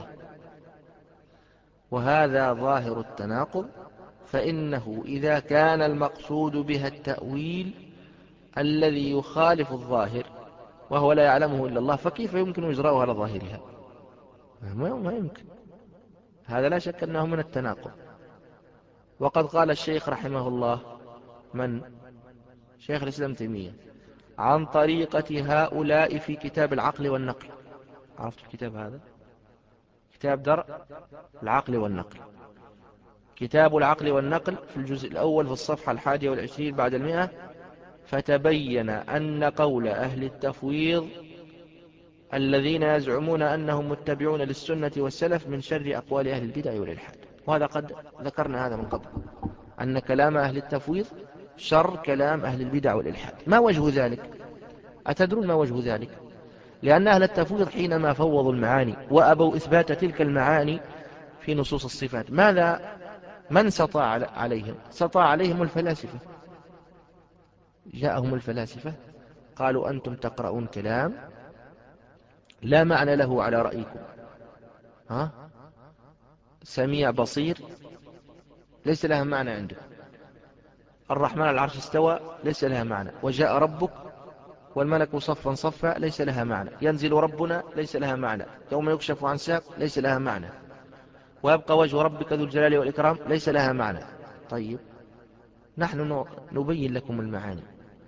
وهذا ظاهر التناقض. فإنه إذا كان المقصود بها التأويل الذي يخالف الظاهر وهو لا يعلمه إلا الله، فكيف يمكن إجراؤه على ظاهرها؟ ما يمكن، هذا لا شك أنه من التناقض. وقد قال الشيخ رحمه الله، من؟ شيخ الإسلام تيمية، عن طريقة هؤلاء في كتاب العقل والنقل. عرفت الكتاب هذا؟ كتاب درء العقل والنقل، كتاب العقل والنقل في الجزء الأول في الصفحة الحادية والعشرين بعد المئة. فتبين أن قول أهل التفويض الذين يزعمون أنهم متبعون للسنة والسلف من شر أقوال أهل البدع والإلحاد. وهذا قد ذكرنا هذا من قبل، أن كلام أهل التفويض شر كلام أهل البدع والإلحاد. ما وجه ذلك؟ أتدرون ما وجه ذلك؟ لأن أهل التفويض حينما فوضوا المعاني وأبوا إثبات تلك المعاني في نصوص الصفات، ماذا من سطع عليهم؟ سطع عليهم الفلاسفة. جاءهم الفلاسفة قالوا أنتم تقرؤون كلام لا معنى له على رأيكم، ها؟ سميع بصير ليس لها معنى عندكم، الرحمن على العرش استوى ليس لها معنى، وجاء ربك والملك صفا صفا ليس لها معنى، ينزل ربنا ليس لها معنى، يوم يكشف عن ساق ليس لها معنى، ويبقى وجه ربك ذو الجلال والإكرام ليس لها معنى. طيب، نحن نبين لكم المعاني.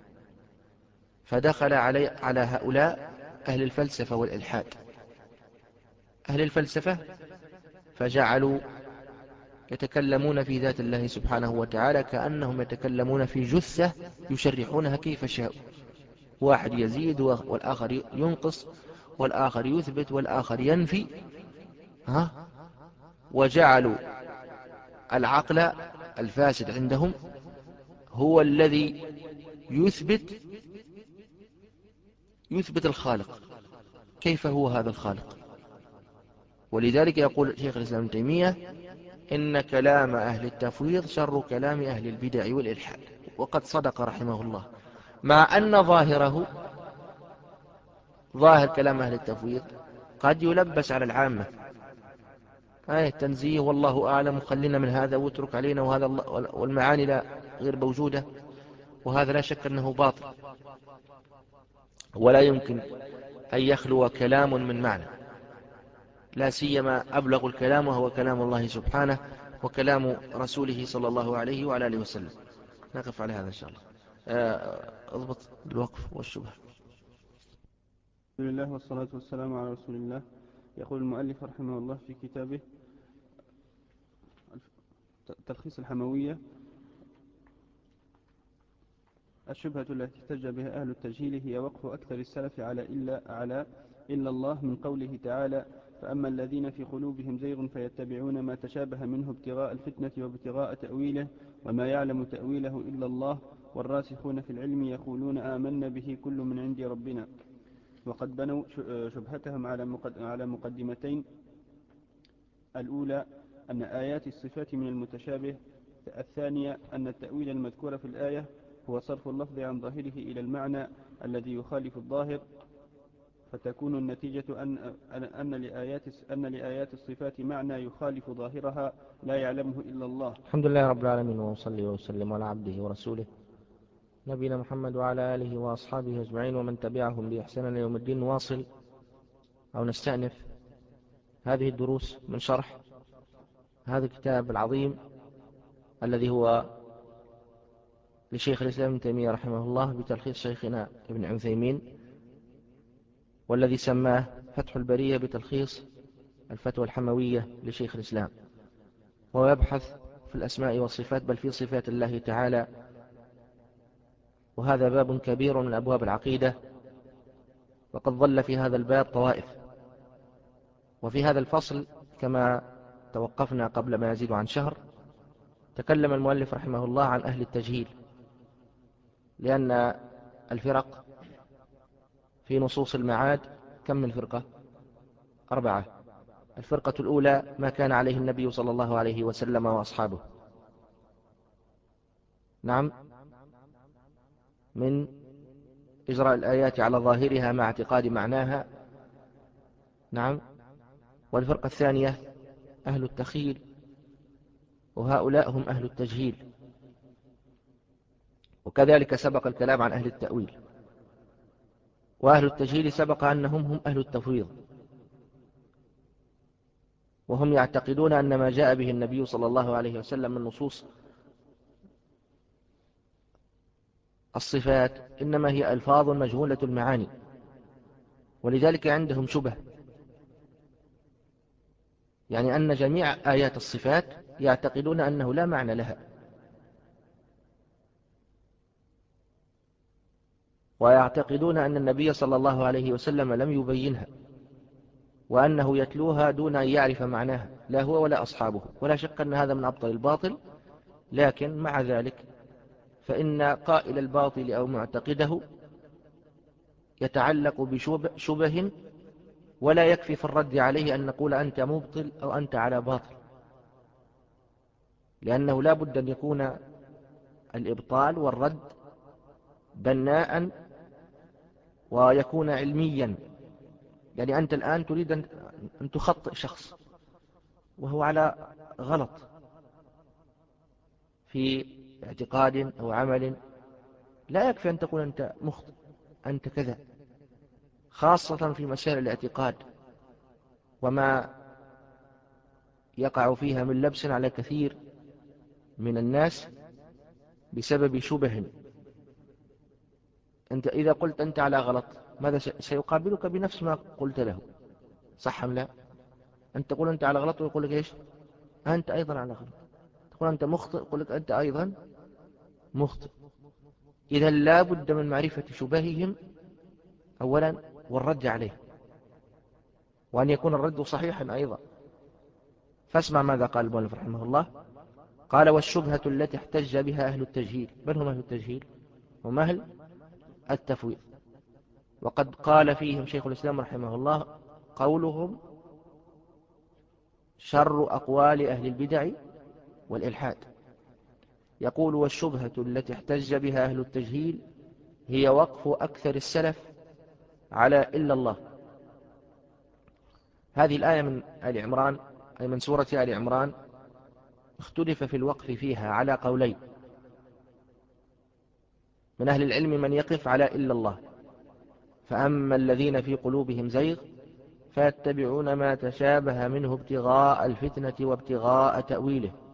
فدخل علي على هؤلاء أهل الفلسفة والإلحاد، أهل الفلسفة فجعلوا يتكلمون في ذات الله سبحانه وتعالى كأنهم يتكلمون في جثة يشرحونها كيف شاءوا، واحد يزيد والآخر ينقص والآخر يثبت والآخر ينفي، ها؟ وجعلوا العقل الفاسد عندهم هو الذي يثبت يثبت الخالق. كيف هو هذا الخالق؟ ولذلك يقول شيخ الإسلام ابن تيمية إن كلام أهل التفويض شر كلام أهل البدع والإلحاد. وقد صدق رحمه الله، مع أن ظاهره ظاهر كلام أهل التفويض قد يلبس على العامة، آية تنزيه والله أعلم وخلينا من هذا واترك علينا وهذا الله، والمعاني لا غير موجودة، وهذا لا شك أنه باطل، ولا يمكن أن يخلو كلام من معنى، لا سيما أبلغ الكلام وهو كلام الله سبحانه وكلام رسوله صلى الله عليه وعلى آله وسلم. نقف على هذا إن شاء الله. اضبط الوقف والشبه. الحمد لله والصلاة والسلام على رسول الله. يقول المؤلف رحمه الله في كتابه تلخيص الحموية: الشبهة التي احتج بها أهل التجهيل هي وقف أكثر السلف على إلا, على إلا الله من قوله تعالى: فأما الذين في قلوبهم زيغ فيتبعون ما تشابه منه ابتغاء الفتنة وابتغاء تأويله وما يعلم تأويله إلا الله والراسخون في العلم يقولون آمنا به كل من عند ربنا. وقد بنوا شبهتهم على مقدمتين: الأولى أن آيات الصفات من المتشابه، الثانية أن التأويل المذكور في الآية هو صرف اللفظ عن ظاهره إلى المعنى الذي يخالف الظاهر، فتكون النتيجة أن, أن, لآيات أن لآيات الصفات معنى يخالف ظاهرها لا يعلمه إلا الله. الحمد لله رب العالمين، وصلي وسلم على عبده ورسوله نبينا محمد وعلى آله وأصحابه أجمعين ومن تبعهم بإحسان إلى يوم الدين. نواصل أو نستأنف هذه الدروس من شرح هذا الكتاب العظيم الذي هو لشيخ الإسلام ابن تيمية رحمه الله بتلخيص شيخنا ابن عثيمين، والذي سماه فتح البرية بتلخيص الفتوى الحموية لشيخ الإسلام، وهو يبحث في الأسماء والصفات بل في صفات الله تعالى، وهذا باب كبير من أبواب العقيدة، وقد ظل في هذا الباب طوائف. وفي هذا الفصل كما توقفنا قبل ما يزيد عن شهر تكلم المؤلف رحمه الله عن أهل التجهيل، لأن الفرق في نصوص المعاد كم من فرقة؟ أربعة. الفرقة الأولى ما كان عليه النبي صلى الله عليه وسلم وأصحابه، نعم، من إجراء الآيات على ظاهرها مع اعتقاد معناها، نعم. والفرقة الثانية أهل التخيل، وهؤلاء هم أهل التجهيل. وكذلك سبق الكلام عن أهل التأويل، وأهل التجهيل سبق أنهم هم أهل التفويض، وهم يعتقدون أن ما جاء به النبي صلى الله عليه وسلم من نصوص الصفات إنما هي ألفاظ مجهولة المعاني، ولذلك عندهم شبه، يعني أن جميع آيات الصفات يعتقدون أنه لا معنى لها، ويعتقدون أن النبي صلى الله عليه وسلم لم يبينها، وأنه يتلوها دون أن يعرف معناها، لا هو ولا أصحابه. ولا شك أن هذا من أبطل الباطل، لكن مع ذلك فإن قائل الباطل أو معتقده يتعلق بشبه، ولا يكفي في الرد عليه أن نقول أنت مبطل أو أنت على باطل، لأنه لا بد أن يكون الإبطال والرد بناء ويكون علميا. يعني أنت الآن تريد أن تخطئ شخص وهو على غلط في اعتقاد أو عمل، لا يكفي أن تقول أنت مخطئ أنت كذا، خاصة في مسائل الاعتقاد وما يقع فيها من لبس على كثير من الناس بسبب شبه. أنت إذا قلت أنت على غلط ماذا سيقابلك؟ بنفس ما قلت له، صح أم لا؟ أنت تقول أنت على غلط ويقول لك إيش؟ أنت أيضا على غلط. تقول أنت مخطئ يقول لك أنت أيضا مخطئ. إذا لا بد من معرفة شبههم أولا والرد عليه، وأن يكون الرد صحيحا أيضا. فاسمع ماذا قال المؤلف رحمه الله، قال: والشبهة التي احتج بها أهل التجهيل. من هم أهل التجهيل؟ هم أهل التفويض، وقد قال فيهم شيخ الإسلام رحمه الله قولهم شر أقوال أهل البدع والإلحاد. يقول: والشبهة التي احتج بها أهل التجهيل هي وقف أكثر السلف على إلا الله. هذه الآية من آل عمران، أي من سورة آل عمران، اختلف في الوقف فيها على قولين. من أهل العلم من يقف على إلا الله، فأما الذين في قلوبهم زيغ فيتبعون ما تشابه منه ابتغاء الفتنة وابتغاء تأويله